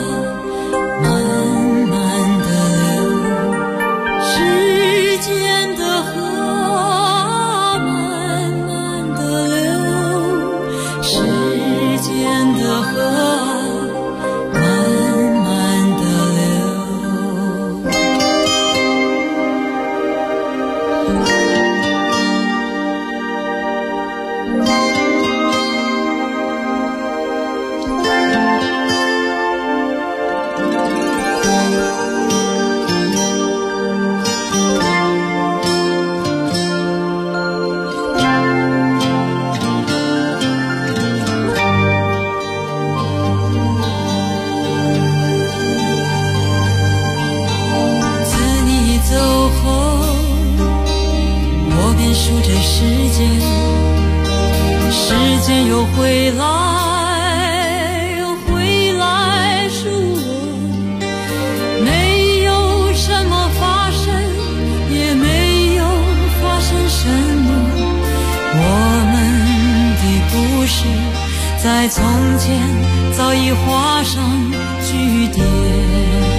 慢慢的流，时间的河慢慢的流，时间的河又回来数我，没有什么发生，也没有发生什么，我们的故事在从前早已画上句点。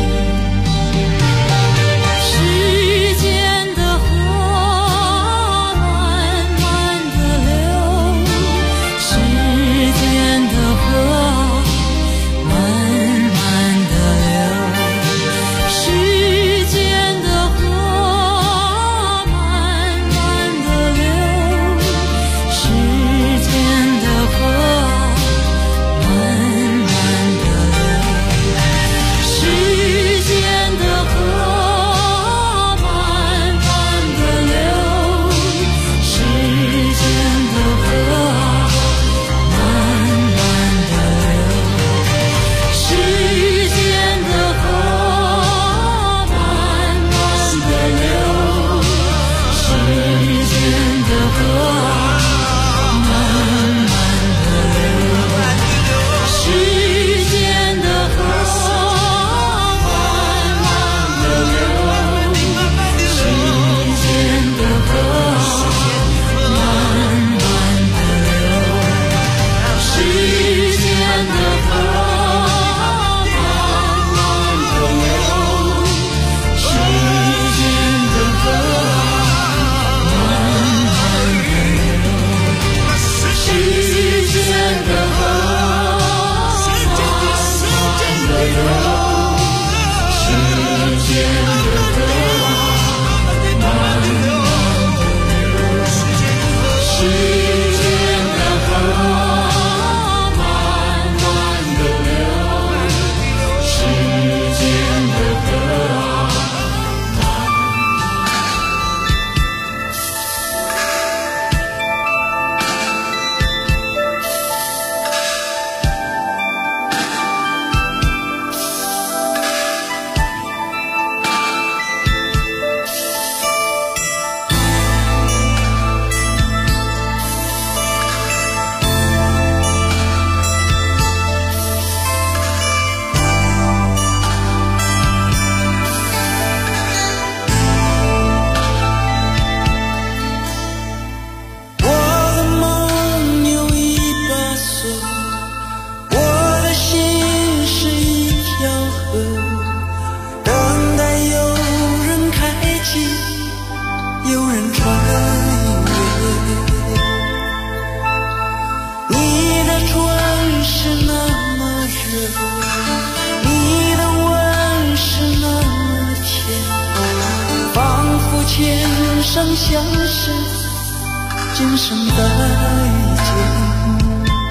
热，你的吻是那么甜，仿佛前生相识，今生再见。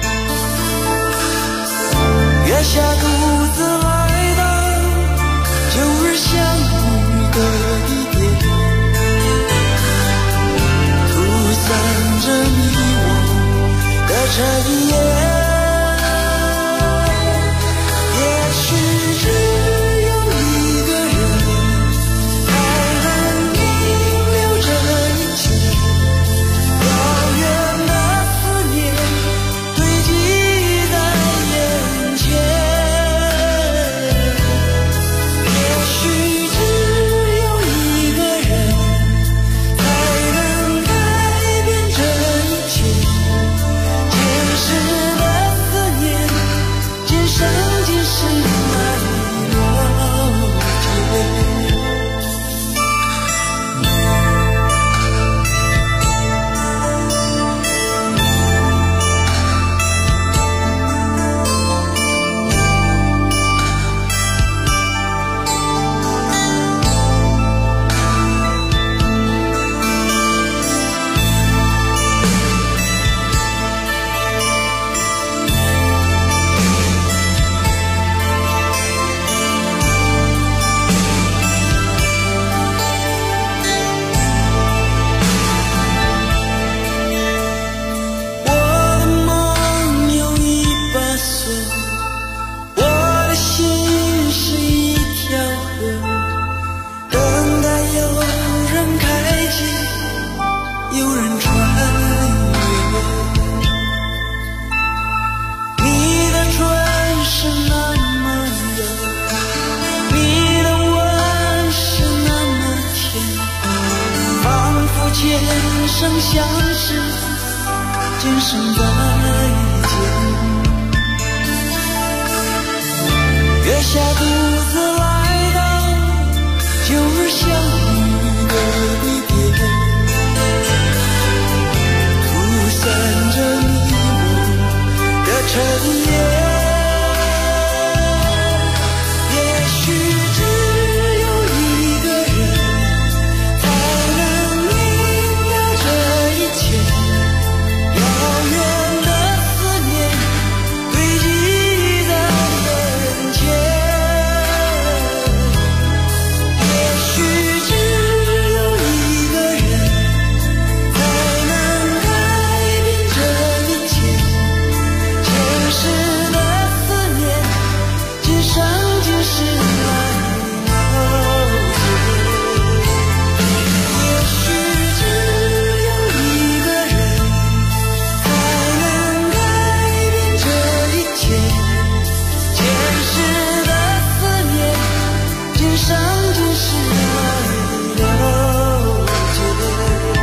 月下独自来到旧日相遇的地点，涂散着你我的尘烟。也许只有一个人才能明了这一切，遥远的思念堆积在眼前。也许只有一个人才能改变这一切，前世的思念，今生今世难了解。我的梦有一把锁，我的心是一条河，等待有人开启，有人穿越。你的唇是那么热，你的吻是那么甜，仿佛前生相识，今生再见。月下独自来到旧日相遇的地点，涂散着你我的尘烟。也许只有一个人才能明了这一切，遥远的思念堆积在眼前。也许只有一个人才能改变这一切，前世的思念，今生今世难了解。也许只有一个人才能改变这一切，前世的思念，今生今世难了解。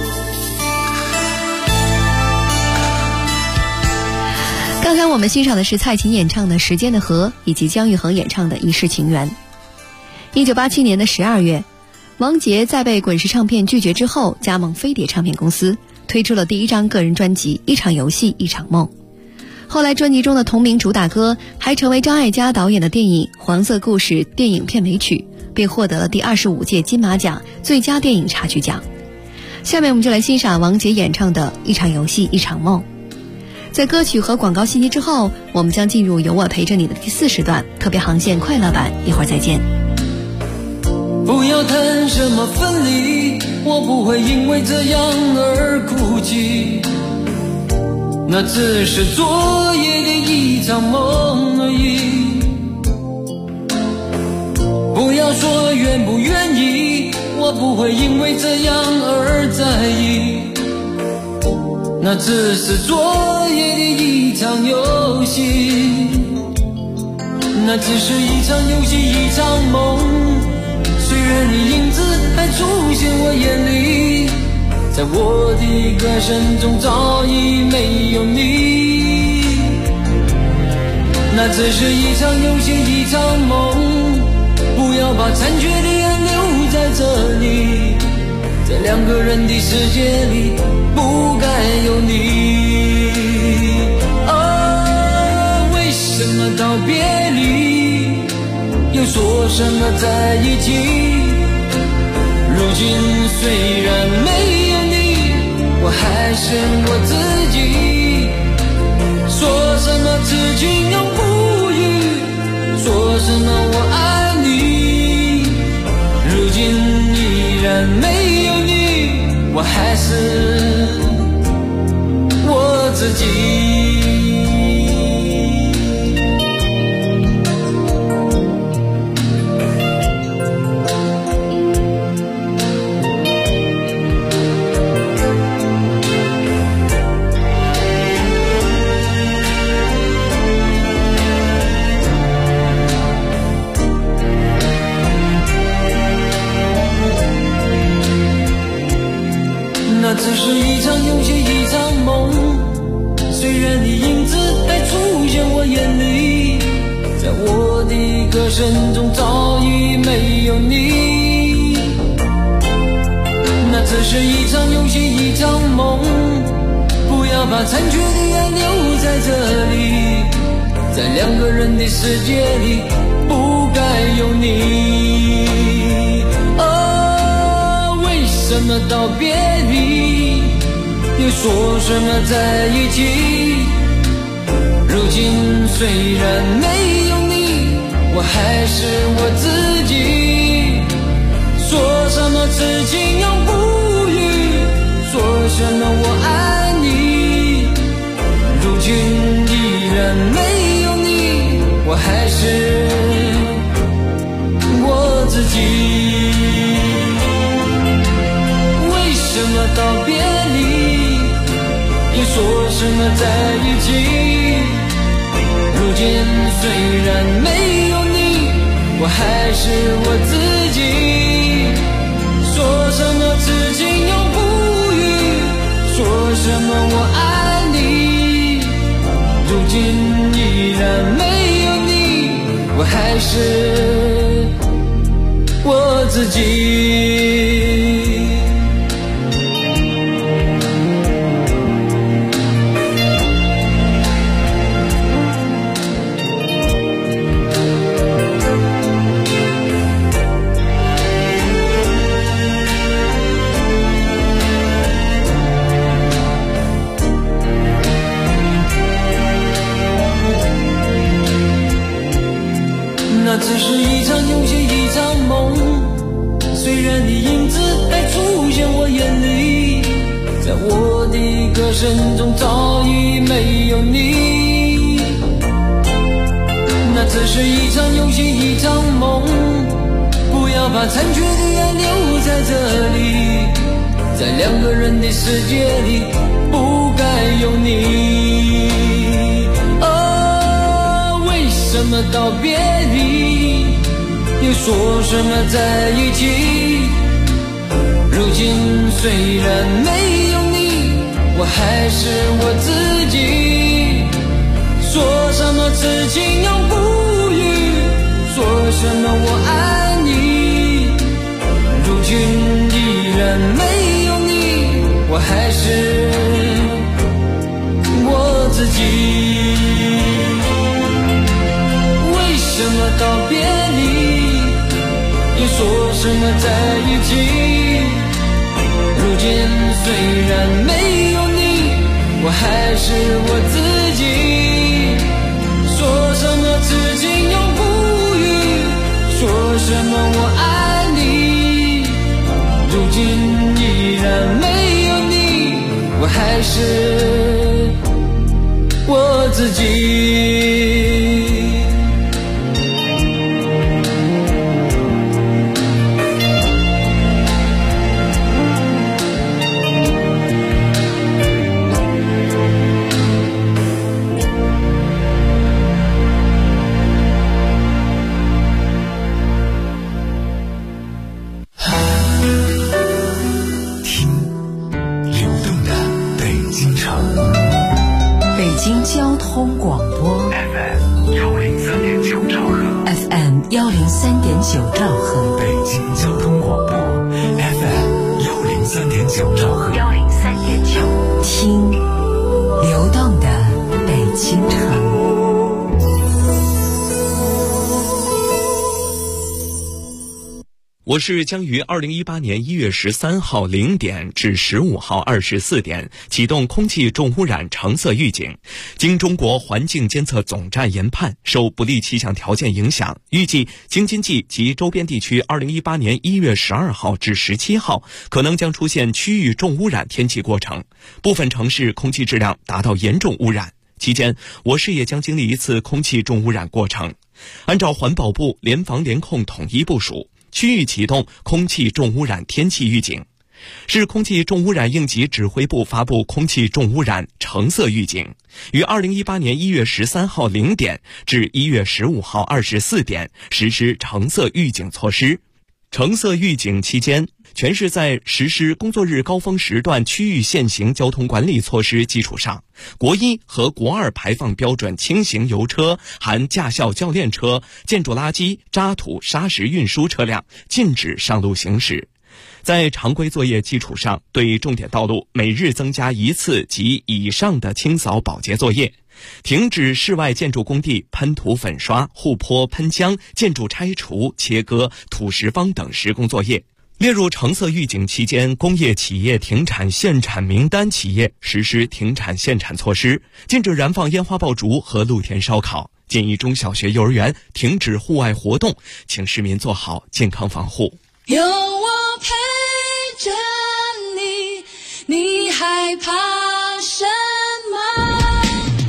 刚刚我们欣赏的是蔡琴演唱的《时间的河》，以及姜育恒演唱的《一世情缘》。1987年的12月，王杰在被滚石唱片拒绝之后，加盟飞碟唱片公司，推出了第一张个人专辑《一场游戏一场梦》。后来专辑中的同名主打歌还成为张艾嘉导演的电影《黄色故事》电影片尾曲，并获得了第25届金马奖最佳电影插曲奖。下面我们就来欣赏王杰演唱的《一场游戏一场梦》。在歌曲和广告信息之后，我们将进入有我陪着你的第4时段特别航线快乐版，一会儿再见。 不要谈什么分离，我不会因为这样而哭泣，那只是昨夜的一场梦而已。不要说愿不愿意，我不会因为这样而在意，那只是昨夜的一场游戏，那只是一场游戏一场梦。虽然你影子还出现我眼里，在我的歌声中早已没有你，那只是一场游戏一场梦。不要把残缺的爱留在这里，在两个人的世界里不该有你。为什么道别什么在一起？如今虽然没有你，我还是我自己。说什么此情永不渝，说什么我爱你。如今依然没有你，我还是我自己。那只是一场游戏，一场梦。虽然你影子还出现我眼里，在我的歌声中早已没有你。那只是一场游戏，一场梦。不要把残缺的爱留在这里，在两个人的世界里，不该有你。为什么道别离，又说什么在一起？如今虽然没有你，我还是我自己。说什么此情永不渝，说什么我爱你。如今依然没有你，我还是我自己。为什么道别离，又说什么在一起？如今虽然没有你，我还是我自己。说什么此情永不渝，说什么我爱你。如今依然没有你，我还是我自己。那只是一场游戏，一场梦。虽然你影子还出现我眼里，在我的歌声中早已没有你。那只是一场游戏，一场梦。不要把残缺的爱留在这里，在两个人的世界里，不该有你。为什么道别离，又说什么在一起？如今虽然没有你，我还是我自己。说什么此情永不渝，说什么我爱你。如今依然没有你，我还是我自己。为什么道别离，又说什么在一起？如今虽然没有你，我还是我自己。说什么此情永不渝，说什么我爱你。如今依然没有你，我还是我自己。 交通广播 FM 103.9兆赫 FM 103.9兆赫， 北京交通广播 FM 103.9兆赫 103.9，听流动的北京城。 我市将于2018年1月13号0点至15号24点启动空气重污染橙色预警。经中国环境监测总站研判，受不利气象条件影响，预计京津冀及周边地区2018年1月12号至17号可能将出现区域重污染天气过程，部分城市空气质量达到严重污染。期间，我市也将经历一次空气重污染过程。按照环保部联防联控统一部署，区域启动空气重污染天气预警。市空气重污染应急指挥部发布空气重污染橙色预警，于2018年1月13号0点至1月15号24点实施橙色预警措施。橙色预警期间，全市在实施工作日高峰时段区域限行交通管理措施基础上，国1和国2排放标准轻型油车含驾校教练车、建筑垃圾、渣土、砂石运输车辆禁止上路行驶。在常规作业基础上，对重点道路每日增加1次及以上的清扫保洁作业，停止室外建筑工地喷涂粉刷、护坡喷浆、建筑拆除、切割、土石方等施工作业。列入橙色预警期间，工业企业停产限产名单企业实施停产限产措施，禁止燃放烟花爆竹和露天烧烤，建议中小学、幼儿园停止户外活动，请市民做好健康防护。 有我陪着你，你害怕什么？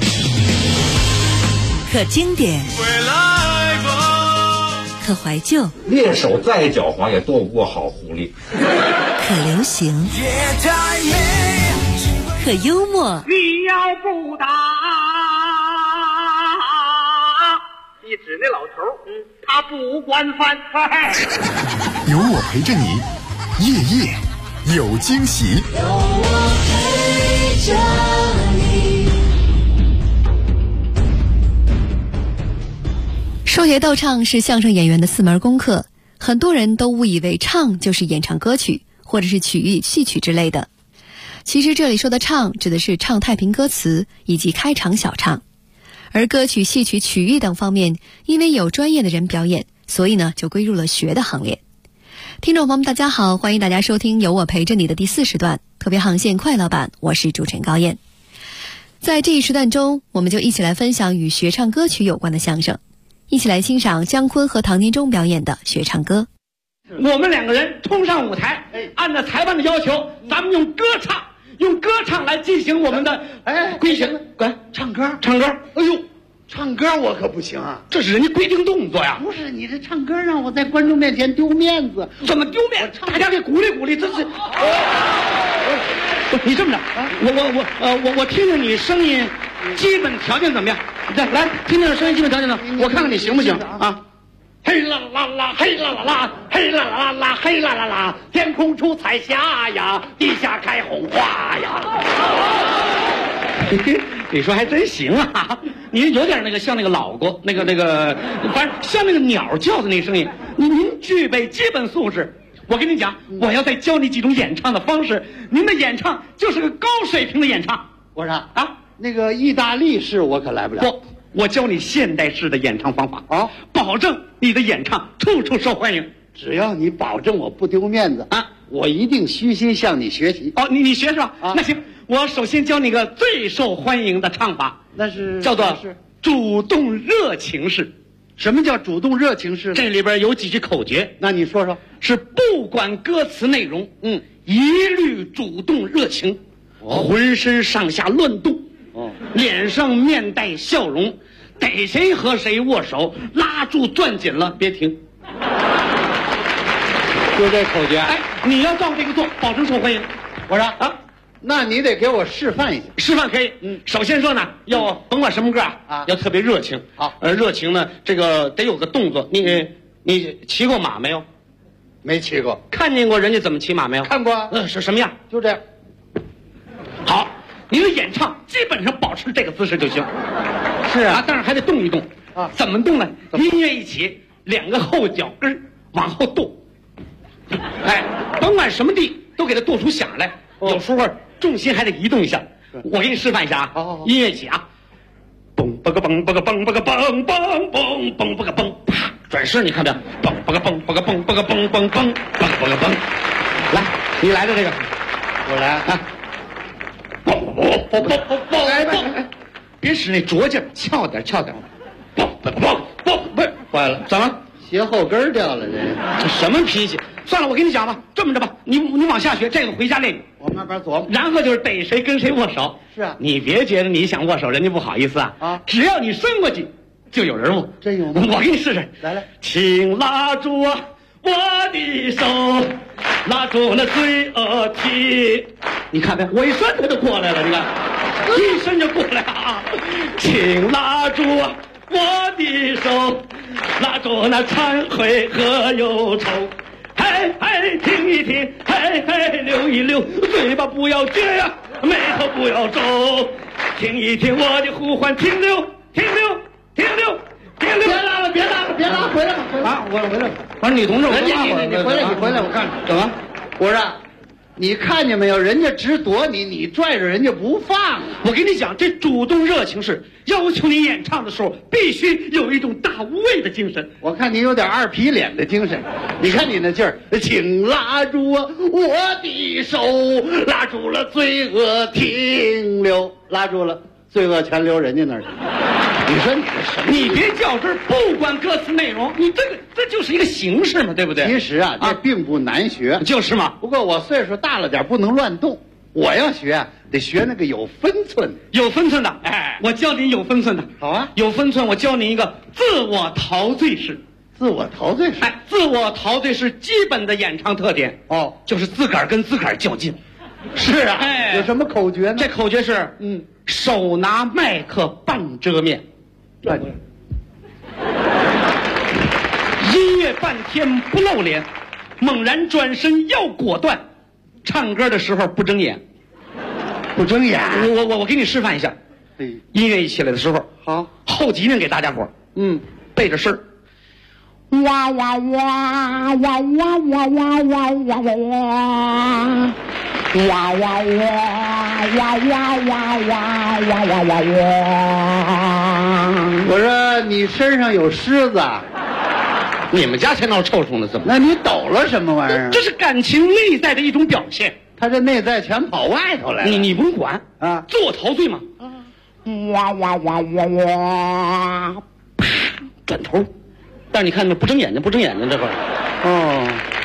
可经典，可怀旧， 猎手再狡猾也躲不过好狐狸。 可流行，可幽默。 你要不打，你指那老头，他不管饭菜。 有我陪着你，夜夜有惊喜。 有我陪着你。 说学逗唱是相声演员的4门功课，很多人都误以为唱就是演唱歌曲或者是曲艺、戏曲之类的。其实这里说的唱指的是唱太平歌词以及开场小唱，而歌曲、戏曲、曲艺等方面，因为有专业的人表演，所以呢就归入了学的行列。听众朋友们大家好，欢迎大家收听有我陪着你的第4时段特别航线快乐版，我是主持人高燕。在这一时段中，我们就一起来分享与学唱歌曲有关的相声，一起来欣赏姜昆和唐年忠表演的学唱歌。 我们2个人冲上舞台，按照裁判的要求，咱们用歌唱来进行我们的规行，唱歌。哎呦，唱歌我可不行啊，这是人家规定动作呀。 不是你这唱歌让我在观众面前丢面子， 怎么丢面？大家给鼓励鼓励，这是。你这么着，我听听你声音基本条件怎么样？来听听声音基本条件怎么样？我看看你行不行啊？嘿啦啦啦，嘿啦啦啦，嘿啦啦啦，嘿啦啦啦，天空出彩霞呀，地下开红花呀。你说还真行啊！您有点那个像那个老过那个，反正像那个鸟叫的那声音。您具备基本素质。我跟你讲，我要再教你几种演唱的方式，您的演唱就是个高水平的演唱。 我说啊，那个意大利式我可来不了。 不，我教你现代式的演唱方法啊，保证你的演唱处处受欢迎。 只要你保证我不丢面子啊，我一定虚心向你学习。 哦，你学是吧？啊，那行，我首先教你个最受欢迎的唱法， 那是叫做主动热情式。 什么叫主动热情式？ 这里边有几句口诀， 那你说说。 是不管歌词内容，一律主动热情，浑身上下乱动，脸上面带笑容，逮谁和谁握手，拉住攥紧了别停。 就这口诀。 你要照这个做，保证受欢迎。 我说啊，那你得给我示范一下。 示范可以，首先说呢，要甭管什么歌啊，要特别热情。 好， 热情呢，这个得有个动作。你骑过马没有？ 没骑过。 看见过人家怎么骑马没有？ 看过。 是什么样？ 就这样。 好，你的演唱基本上保持这个姿势就行。 是啊， 但是还得动一动啊。怎么动呢？音乐一起，2个后脚跟往后跺。甭管什么地都给它跺出响来。有时候重心还得移动一下。我给你示范一下啊。音乐起啊，嘣吧个嘣吧个嘣吧个嘣嘣嘣嘣吧个嘣，啪转身，你看没有？蹦蹦个蹦蹦个蹦蹦个蹦蹦蹦蹦蹦个蹦。来，你来的这个， 我来啊！蹦蹦蹦蹦蹦，来，别使那拙劲，翘点。蹦蹦蹦蹦，不是，坏了，怎么？ 鞋后跟掉了， 这什么脾气？算了，我跟你讲吧，这么着吧，你往下学，这个回家练。 我慢慢琢磨。 然后就是逮谁跟谁握手。 是啊， 你别觉得你想握手，人家不好意思啊。只要你伸过去，就有人握。 真有吗？ 我给你试试。 来， 请拉住我的手，拉住那罪恶体。你看没？我一伸他就过来了，你看，一伸就过来啊！请拉住我的手，拉住那忏悔和忧愁。嘿嘿，听一听，嘿嘿，溜一溜，嘴巴不要撅呀，眉头不要皱，听一听我的呼唤，停留。 别拉，回来吧， 啊！我回来。我说女同志， 你回来，我看看怎么？ 我说，你看见没有？人家直躲你，你拽着人家不放。 我跟你讲，这主动热情是要求你演唱的时候必须有一种大无畏的精神。 我看你有点二皮脸的精神，你看你那劲儿，请拉住我的手，拉住了罪恶停留，拉住了罪恶全留人家那儿去。你说你这什么？ 你别较真儿，不管歌词内容，你这就是一个形式嘛，对不对？ 其实啊，这并不难学， 就是嘛。 不过我岁数大了点，不能乱动。我要学啊，得学那个有分寸的。哎，我教你有分寸的。 好啊， 有分寸，我教你一个自我陶醉式。 自我陶醉式， 哎，自我陶醉是基本的演唱特点。 哦， 就是自个儿跟自个儿较劲。 是啊， 哎， 有什么口诀呢？ 这口诀是，手拿麦克半遮面。音乐半天不露脸，猛然转身要果断，唱歌的时候不睁眼。我给你示范一下。音乐一起来的时候， 好， 后几遍给大家伙背着声儿。哇哇哇哇哇哇哇哇哇哇哇，哇哇哇哇哇哇哇哇哇哇。 我说你身上有虱子， 你们家才闹臭虫呢，怎么？ 那你抖了什么玩意儿？ 这是感情内在的一种表现。 他这内在全跑外头来了。 你不用管啊， 自我陶醉嘛。哇哇哇哇哇，啪，转头。但是你看那不睁眼睛这会儿。 哦，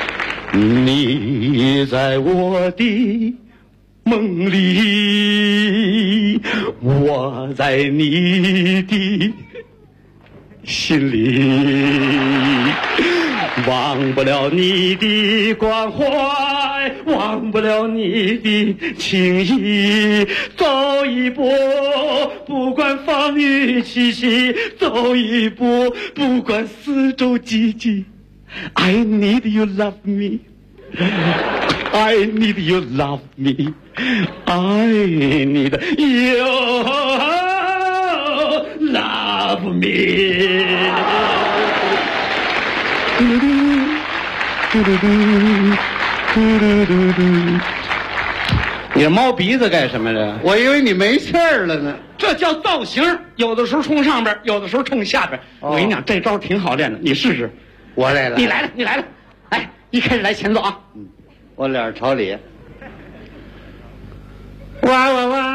你在我的梦里，我在你的心里，忘不了你的关怀，忘不了你的情谊，走一步不管风雨凄凄，走一步不管四周寂寂。I need you love me, I need you love me, I need you love me。你猫鼻子干什么呢？ 我以为你没气儿了呢。 这叫造型，有的时候冲上边，有的时候冲下边。我跟你讲，这招挺好练的，你试试。 我来了， 你来了。哎，一开始来前奏啊。 我脸朝里。 哇哇哇，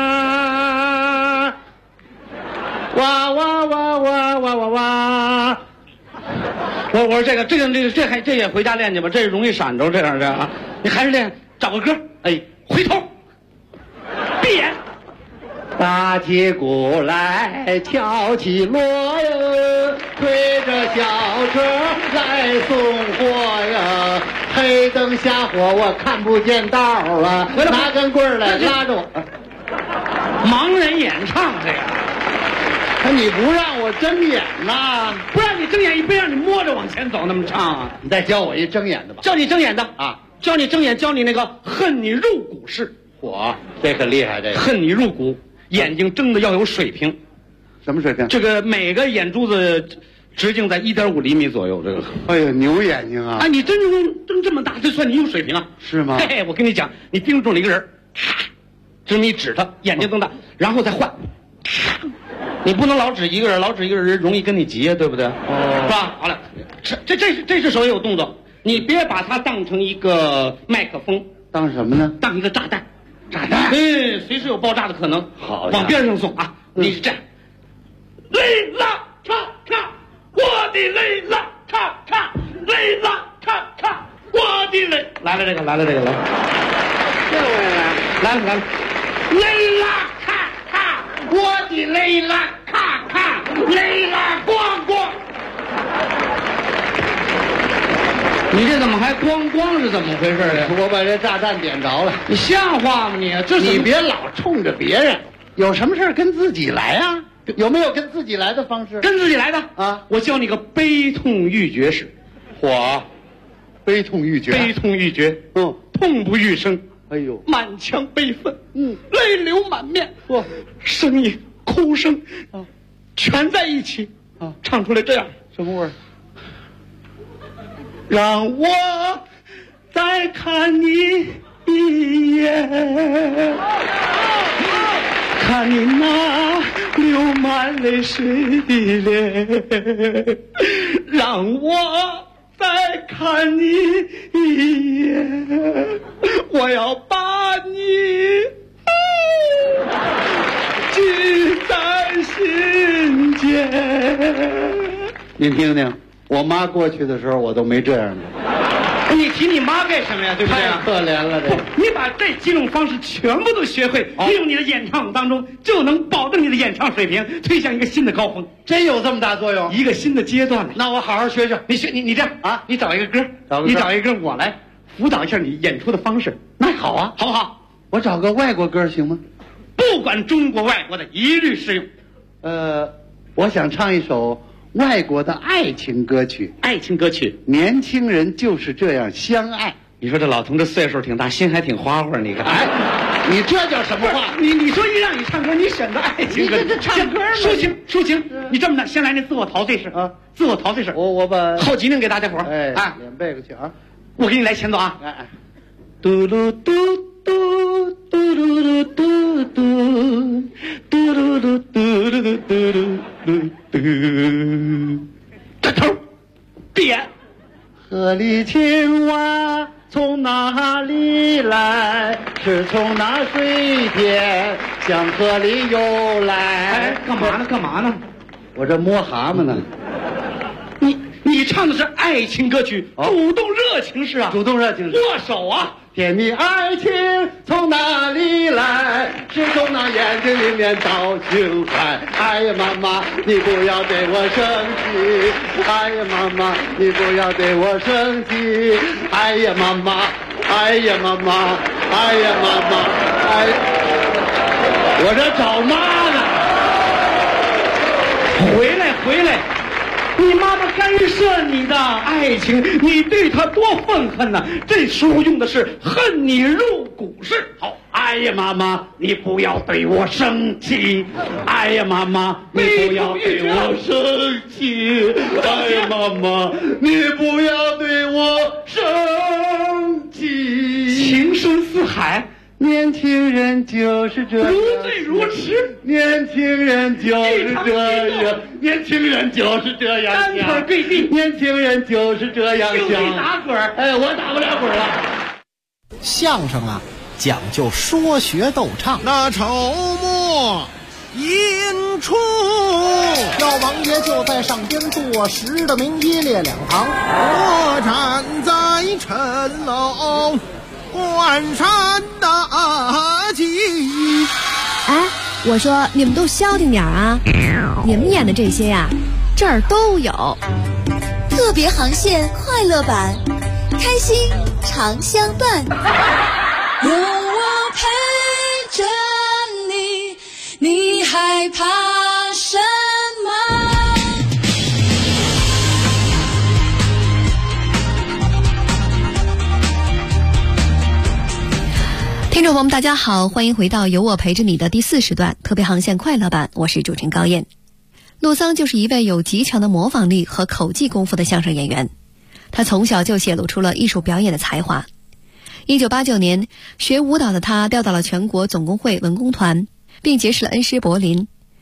哇哇哇哇哇哇哇。我说这也回家练去吧，这容易闪着这样的啊。你还是练，找个歌，哎，回头，闭眼， 打起鼓来，敲起锣呀，推着小车来送货呀。黑灯瞎火，我看不见道啊！拿根棍儿来拉着我。 盲人演唱这个。 你不让我睁眼呐？ 不让你睁眼，非让你摸着往前走，那么唱啊！ 你再教我一睁眼的吧。 教你睁眼的啊！ 教你睁眼，教你那个恨你入骨式。 嚯，这可厉害！这个恨你入骨，眼睛睁的要有水平。 什么水平？ 这个每个眼珠子直径在1.5厘米左右。这个， 哎呀，牛眼睛啊！ 哎，你睁这么大，这算你有水平啊？ 是吗？ 嘿嘿，我跟你讲，你盯住了一个人，这么一指他，眼睛瞪大，然后再换。你不能老指一个人，老指一个人容易跟你急呀，对不对？哦，是吧？好了， 这只手也有动作，你别把它当成一个麦克风， 当什么呢？ 当一个炸弹。 炸弹， 随时有爆炸的可能。 好， 往边上送啊！你是这样，雷拉叉叉，我的雷拉叉叉，雷拉叉叉，我的雷。来了这个，来，这来了，雷拉叉叉，我的雷拉咔咔，雷拉咣咣。你这怎么还咣咣是怎么回事呀？ 我把这炸弹点着了， 你像话吗你？ 你别老冲着别人，有什么事跟自己来啊？有没有跟自己来的方式？ 跟自己来的啊！ 我教你个悲痛欲绝式。 悲痛欲绝， 痛不欲生。 哎呦， 满腔悲愤，泪流满面，声音、哭声全在一起唱出来这样， 什么味儿？ 让我再看你一眼，看你那流满泪水的脸，让我再看你一眼，我要把你记在心间。 您听听，我妈过去的时候我都没这样的。 你提你妈干什么呀？对不对？ 太可怜了，这你把这几种方式全部都学会，利用你的演唱当中，就能保证你的演唱水平推向一个新的高峰。 真有这么大作用？ 一个新的阶段。 那我好好学学。 你这样啊，你找一个歌，我来辅导一下你演出的方式。 那好啊， 好不好？ 我找个外国歌行吗？ 不管中国外国的，一律适用。 我想唱一首外国的爱情歌曲。 爱情歌曲， 年轻人就是这样相爱。 你说这老同志岁数挺大，心还挺花花，你看。 哎，你这叫什么话？ 你说一让你唱歌，你选择爱情歌， 你这唱歌吗？ 抒情。你这么的，先来那自我陶醉式啊，自我陶醉式。 我把后几名给大家伙脸背过去啊。 我给你来前奏啊。 哎， 嘟噜嘟嘟嘟噜嘟嘟嘟噜嘟嘟噜嘟噜嘟。这头，点。 河里青蛙从哪里来？是从那水田向河里游来。 哎，干嘛呢？ 我这摸蛤蟆呢。 你唱的是爱情歌曲，主动热情式啊！ 主动热情式， 握手啊！ 甜蜜爱情从哪里来？是从那眼睛里面倒情怀。哎呀，妈妈，你不要对我生气。哎呀，妈妈，你不要对我生气。哎呀，妈妈，哎呀，妈妈，哎呀，妈妈，哎，我这找妈呢。回来。你妈妈干涉你的爱情，你对她多愤恨呐！这时候用的是恨你入骨式。好，哎呀，妈妈，你不要对我生气。哎呀，妈妈，你不要对我生气。哎呀，妈妈，你不要对我生气。情深似海。 年轻人就是这样， 如醉如痴。 年轻人就是这样，年轻人就是这样想。 单腿跪地， 年轻人就是这样想。 就你打滚儿， 哎，我打不了滚了。 相声啊，讲究说学逗唱。 那筹末引出， 老王爷就在上边坐实的明一列两行。 我站在城楼关山大吉。 哎，我说你们都消停点啊！你们演的这些呀，这儿都有。 特别航线快乐版，开心常相伴。 有我陪着你，你害怕什么？ 听众朋友们，大家好，欢迎回到有我陪着你的第4时段特别航线快乐版，我是主持人高燕。陆桑就是一位有极强的模仿力和口技功夫的相声演员，他从小就显露出了艺术表演的才华。1989年，学舞蹈的他调到了全国总工会文工团，并结识了恩师柏林。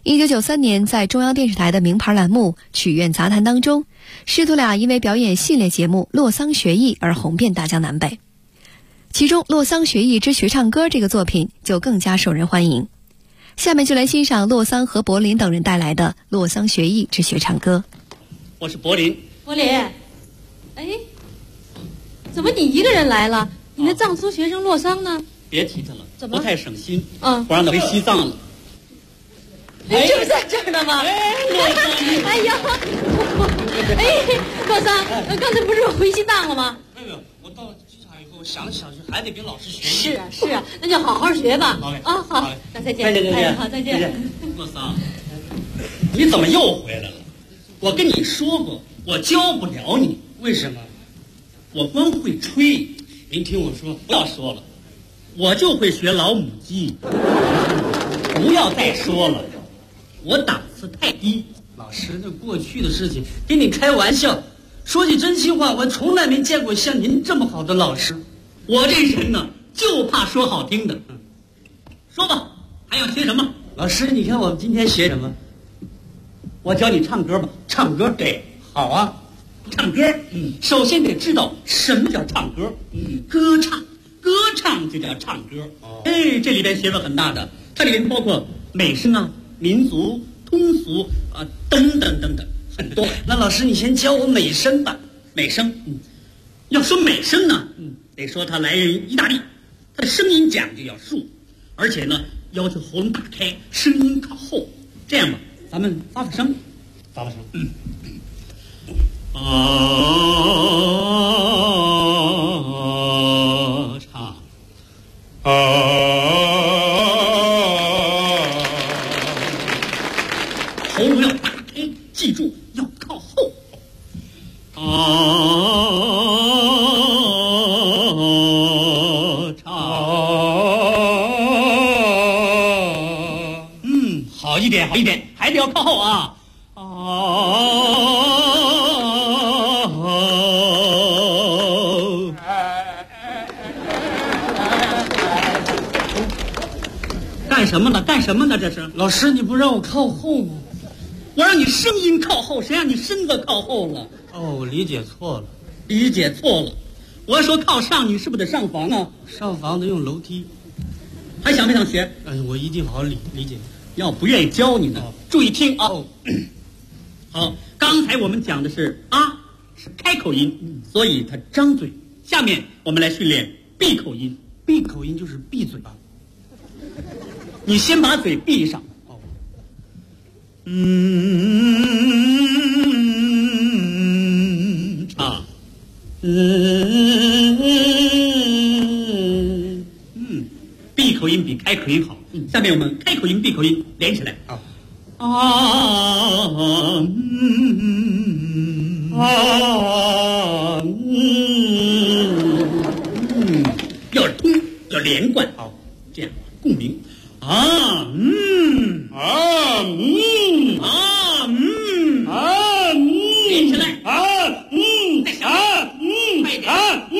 1993年，在中央电视台的名牌栏目《曲苑杂谈》当中，师徒俩因为表演系列节目《洛桑学艺》而红遍大江南北。其中《洛桑学艺之学唱歌》这个作品就更加受人欢迎。下面就来欣赏洛桑和柏林等人带来的《洛桑学艺之学唱歌》。 我是柏林。 柏林，哎，怎么你一个人来了？你的藏苏学生洛桑呢？ 别提他了， 怎么不太省心？ 我让他回西藏了。 哎，这不在这儿呢吗？哎呀，哎，洛桑，刚才不是回西藏了吗？ 没有，我到机场以后想了想，还得跟老师学习。 是啊，那就好好学吧。 好嘞， 好，那再见。 再见， 好，再见。 洛桑，你怎么又回来了？我跟你说过，我教不了你。为什么？我光会吹。您听我说，不要说了，我就会学老母鸡。不要再说了，我档次太低。老师，这过去的事情，跟你开玩笑。说句真心话，我从来没见过像您这么好的老师。我这人呢，就怕说好听的。说吧，还要学什么？老师，你看我们今天学什么？我教你唱歌吧。唱歌，对，好啊。唱歌，首先得知道什么叫唱歌。歌唱就叫唱歌。哎，这里边学问很大的，它里面包括美声啊、民族、通俗啊等等等等，很多。那老师，你先教我美声吧。美声，要说美声呢，得说它来源于意大利，它的声音讲究要竖，而且呢要求喉咙打开，声音靠后。这样吧，咱们发发声，发发声。唱喉咙要打开，记住要靠后。唱好一点，好一点，还得要靠后啊。干什么呢？这是老师，你不让我靠后吗？我让你声音靠后，谁让你身子靠后了？哦，我理解错了。我说靠上，你是不是得上房啊？上房得用楼梯。还想不想学？我一定好好理解。要不愿意教你呢，注意听啊。好，刚才我们讲的是啊，是开口音，所以他张嘴。下面我们来训练闭口音。闭口音就是闭嘴吧。你先把嘴闭上。唱。闭口音比开口音好。下面我们开口音、闭口音连起来。要通，要连贯。好，这样共鸣。连起来。再小点，快点。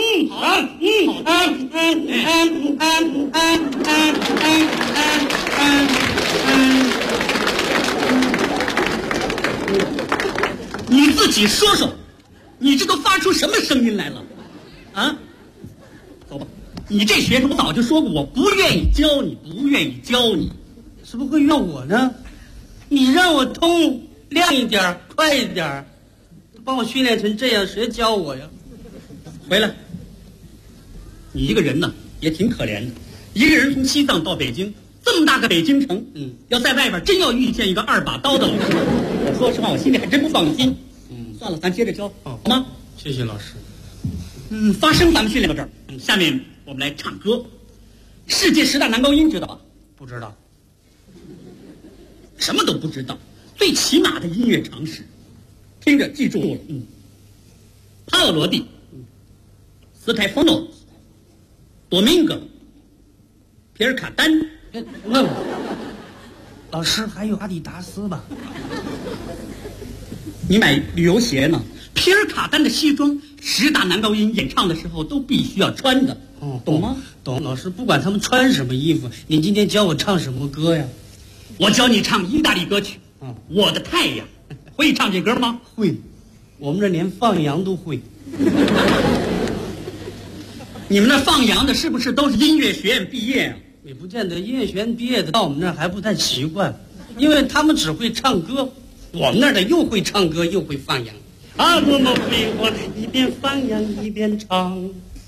你自己说说，你这都发出什么声音来了？啊，走吧。你这学生我早就说过，我不愿意教你，怎么会怨我呢？你让我通亮一点，快一点，帮我训练成这样，谁教我呀？回来，你一个人呢也挺可怜的，一个人从西藏到北京，这么大个北京城，要在外边真要遇见一个2把刀的老师，我说实话，我心里还真不放心。算了，咱接着教，好吗？谢谢老师。发声咱们训练到这儿，下面我们来唱歌。世界10大男高音知道吧？不知道。什么都不知道，最起码的音乐常识，听着记住了。帕瓦罗蒂、斯泰夫诺、多明戈、皮尔卡丹。老师还有阿迪达斯吧？你买旅游鞋呢？皮尔卡丹的西装，10大男高音演唱的时候都必须要穿的。懂吗？懂。老师，不管他们穿什么衣服，你今天教我唱什么歌呀？ 我教你唱意大利歌曲，我的太阳。会唱这歌吗？ 会，我们这连放羊都会。 你们那放羊的是不是都是音乐学院毕业啊？ 也不见得，音乐学院毕业的到我们那儿还不太习惯，因为他们只会唱歌，我们那儿的又会唱歌又会放羊。啊，多么辉煌！一边放羊一边唱。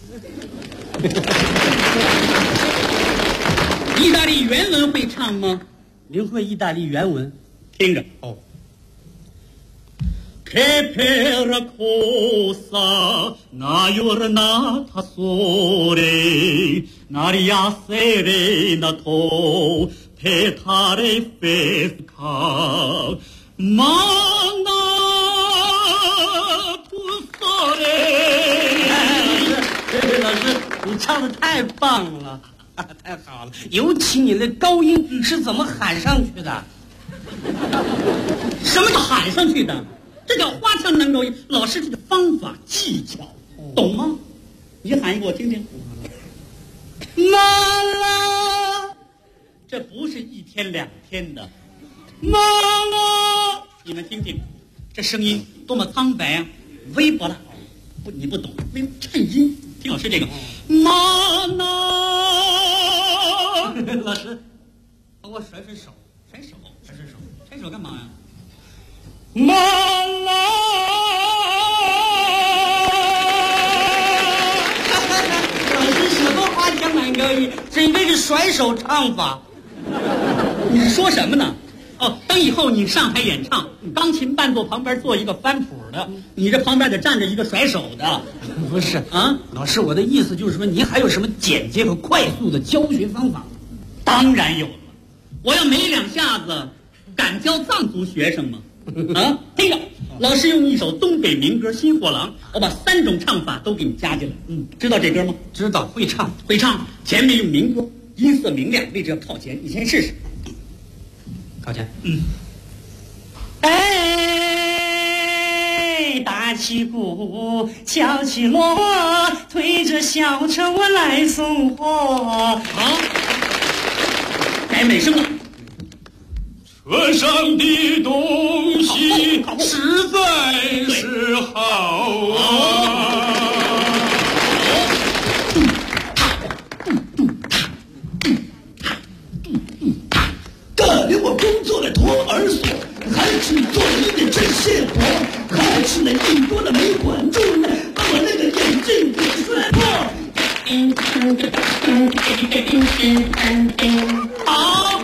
意大利原文会唱吗？ 您会意大利原文？ 听着哦。Che per cosa na giornata sole n'aria serena to petare fresca mana tu sole。 老师，你唱的太棒了，太好了，尤其你那高音是怎么喊上去的？ 什么叫喊上去的？这叫花腔男高音，老师这个方法技巧，懂吗？你喊一个我听听。啦啦，这不是1天2天的。啦啦，你们听听，这声音多么苍白啊，微薄的。不，你不懂，没有颤音。听老师这个，啦啦。 老师，帮我甩手，甩手干嘛呀？ 啦啦！ 老师什么花腔男高音？这应该是甩手唱法。 你是说什么呢？哦，等以后你上台演唱，钢琴伴奏旁边坐一个翻谱的，你这旁边得站着一个甩手的。 不是啊，老师，我的意思就是说，您还有什么简洁和快速的教学方法？ 当然有了，我要没2下子，敢教藏族学生吗？啊，听着，老师用一首东北民歌《新货郎》，我把3种唱法都给你加进来。知道这歌吗？ 知道，会唱。 前面用民歌，音色明亮，位置要靠前，你先试试。 靠前。 哎，打起鼓，敲起锣，推着小车我来送货。 好，改美声了。 车上的东西实在是好啊！ 干了我工作的托儿所，还是做一个针线活，还是那硬多的没管住，把我那个眼镜给摔破。 好。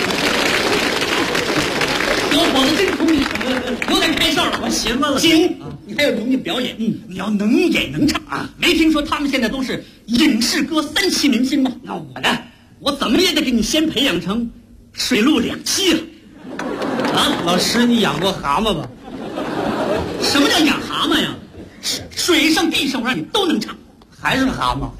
小伙子真聪明，有点开窍了。 我行了， 行，你还要容易表演，你要能演能唱啊！没听说他们现在都是影视歌3栖明星吗？那我呢？我怎么也得给你先培养成水陆2栖了。 啊，老师，你养过蛤蟆吧？ 什么叫养蛤蟆呀？水上地上我让你都能唱， 还是蛤蟆。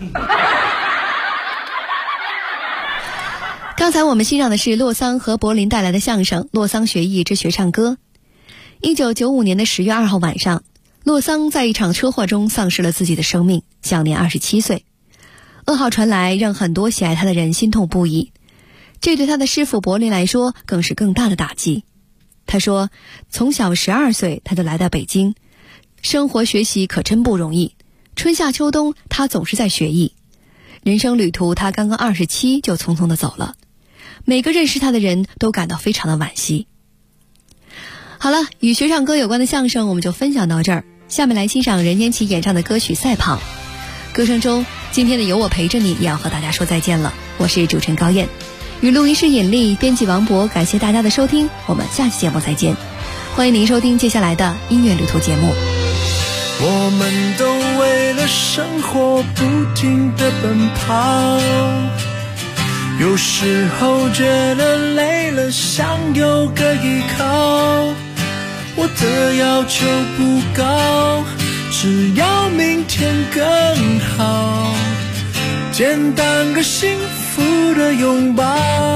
刚才我们欣赏的是洛桑和柏林带来的相声《洛桑学艺之学唱歌》。1995年的10月2号晚上，洛桑在一场车祸中丧失了自己的生命，享年27岁。噩耗传来，让很多喜爱他的人心痛不已。这对他的师傅柏林来说，更是更大的打击。他说，从小12岁他就来到北京，生活学习可真不容易，春夏秋冬他总是在学艺。人生旅途他刚刚27就匆匆地走了。每个认识他的人都感到非常的惋惜。好了，与学唱歌有关的相声我们就分享到这儿，下面来欣赏任贤齐演唱的歌曲《赛跑》。歌声中，今天的有我陪着你也要和大家说再见了。我是主持人高燕，与录音师尹丽，编辑王博，感谢大家的收听，我们下期节目再见。欢迎您收听接下来的音乐旅途节目。 我们都为了生活不停地奔跑，有时候觉得累了，想有个依靠。我的要求不高，只要明天更好，简单个幸福的拥抱。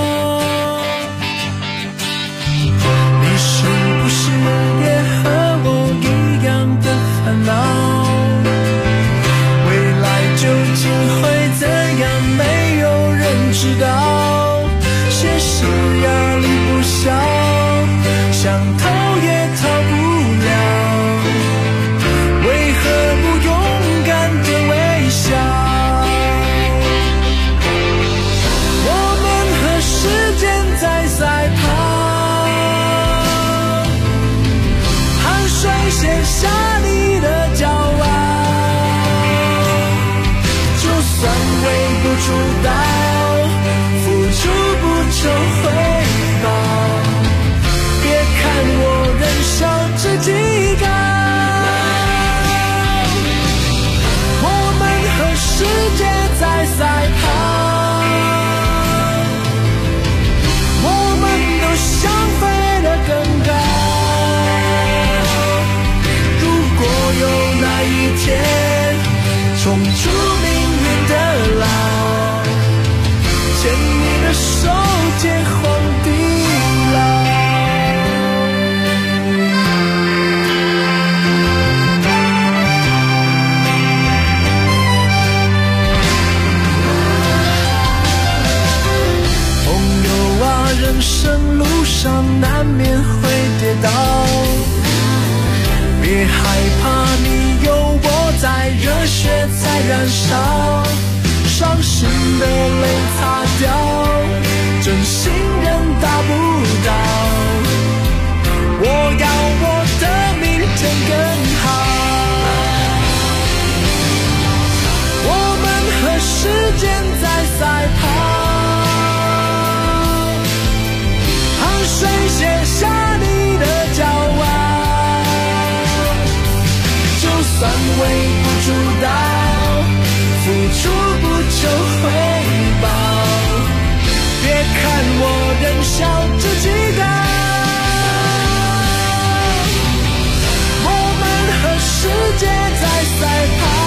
你是不是也和我一样的烦恼？未来究竟会怎样，没有人知道。现实压力不主导，付出不求回报。别看我人小志气高，我们和世界在赛跑。想飞得更高，如果有那一天冲出命运的牢，牵你的手见黄地老。朋友啊，人生路上难免会跌倒，别害怕，你有我在，热血在燃烧，伤心的泪擦掉，真心人达不到，我要我的明天更好，我们和时间在赛跑，谁写下你的骄傲？就算微不足道，付出不求回报。别看我人小志气高，我们和世界在赛跑，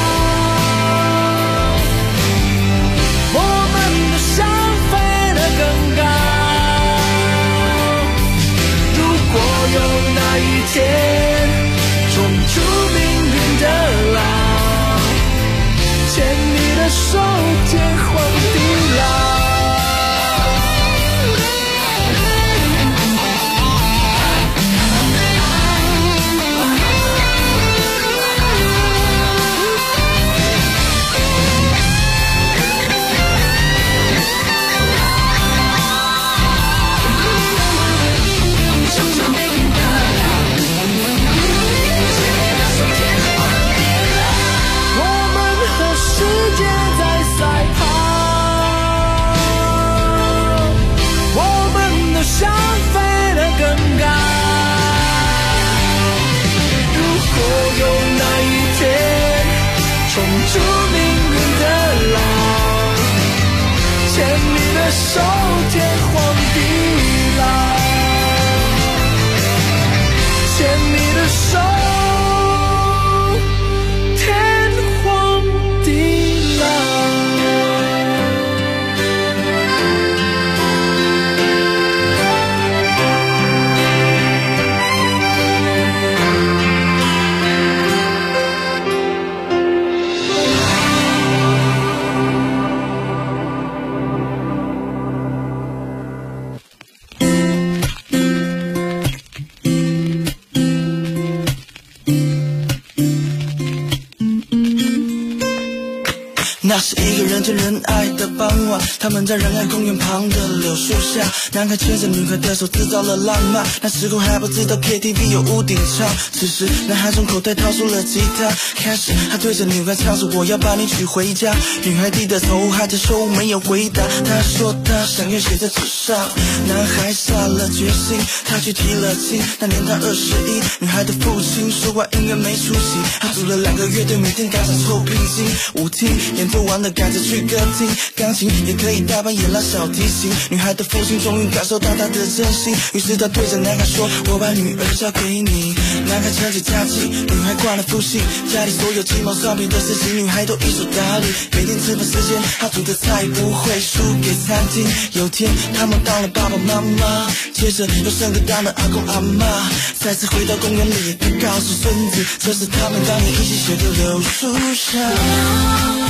我们的想飞得更高。我有那一天冲出命运的牢，牵你的手见黄地老。想飞得更高，如果有那一天冲出命运的牢，牵你的手见黄地老，牵你的手天荒地老。那是一个人见人爱的傍晚，他们在仁爱公园旁的柳树下，男孩牵着女孩的手制造了浪漫，那时候还不知道 KTV 有屋顶唱，此时男孩从口袋掏出了吉他，开始他对着女孩唱着我要把你娶回家，女孩低着头还在说没有回答，他说他想要写在纸上，男孩下了决心，他去提了亲，那年他21，女孩的父亲说话音乐没出息，他组了2个乐队，每天赶上臭平星，舞厅演奏完了赶着去歌厅，钢琴也可以大半夜拉小提琴，女孩的父亲终于感受到她的真心，于是他对着男孩说我把女儿交给你，男孩撑起家计，女孩挂了父姓，家里所有鸡毛蒜皮的事情女孩都一手打理，每天吃饭时间他煮的菜不会输给餐厅，有天他们当了爸爸妈妈，接着又生个当了阿公阿嬷，再次回到公园里他告诉孙子，这是他们当年一起写的柳树下。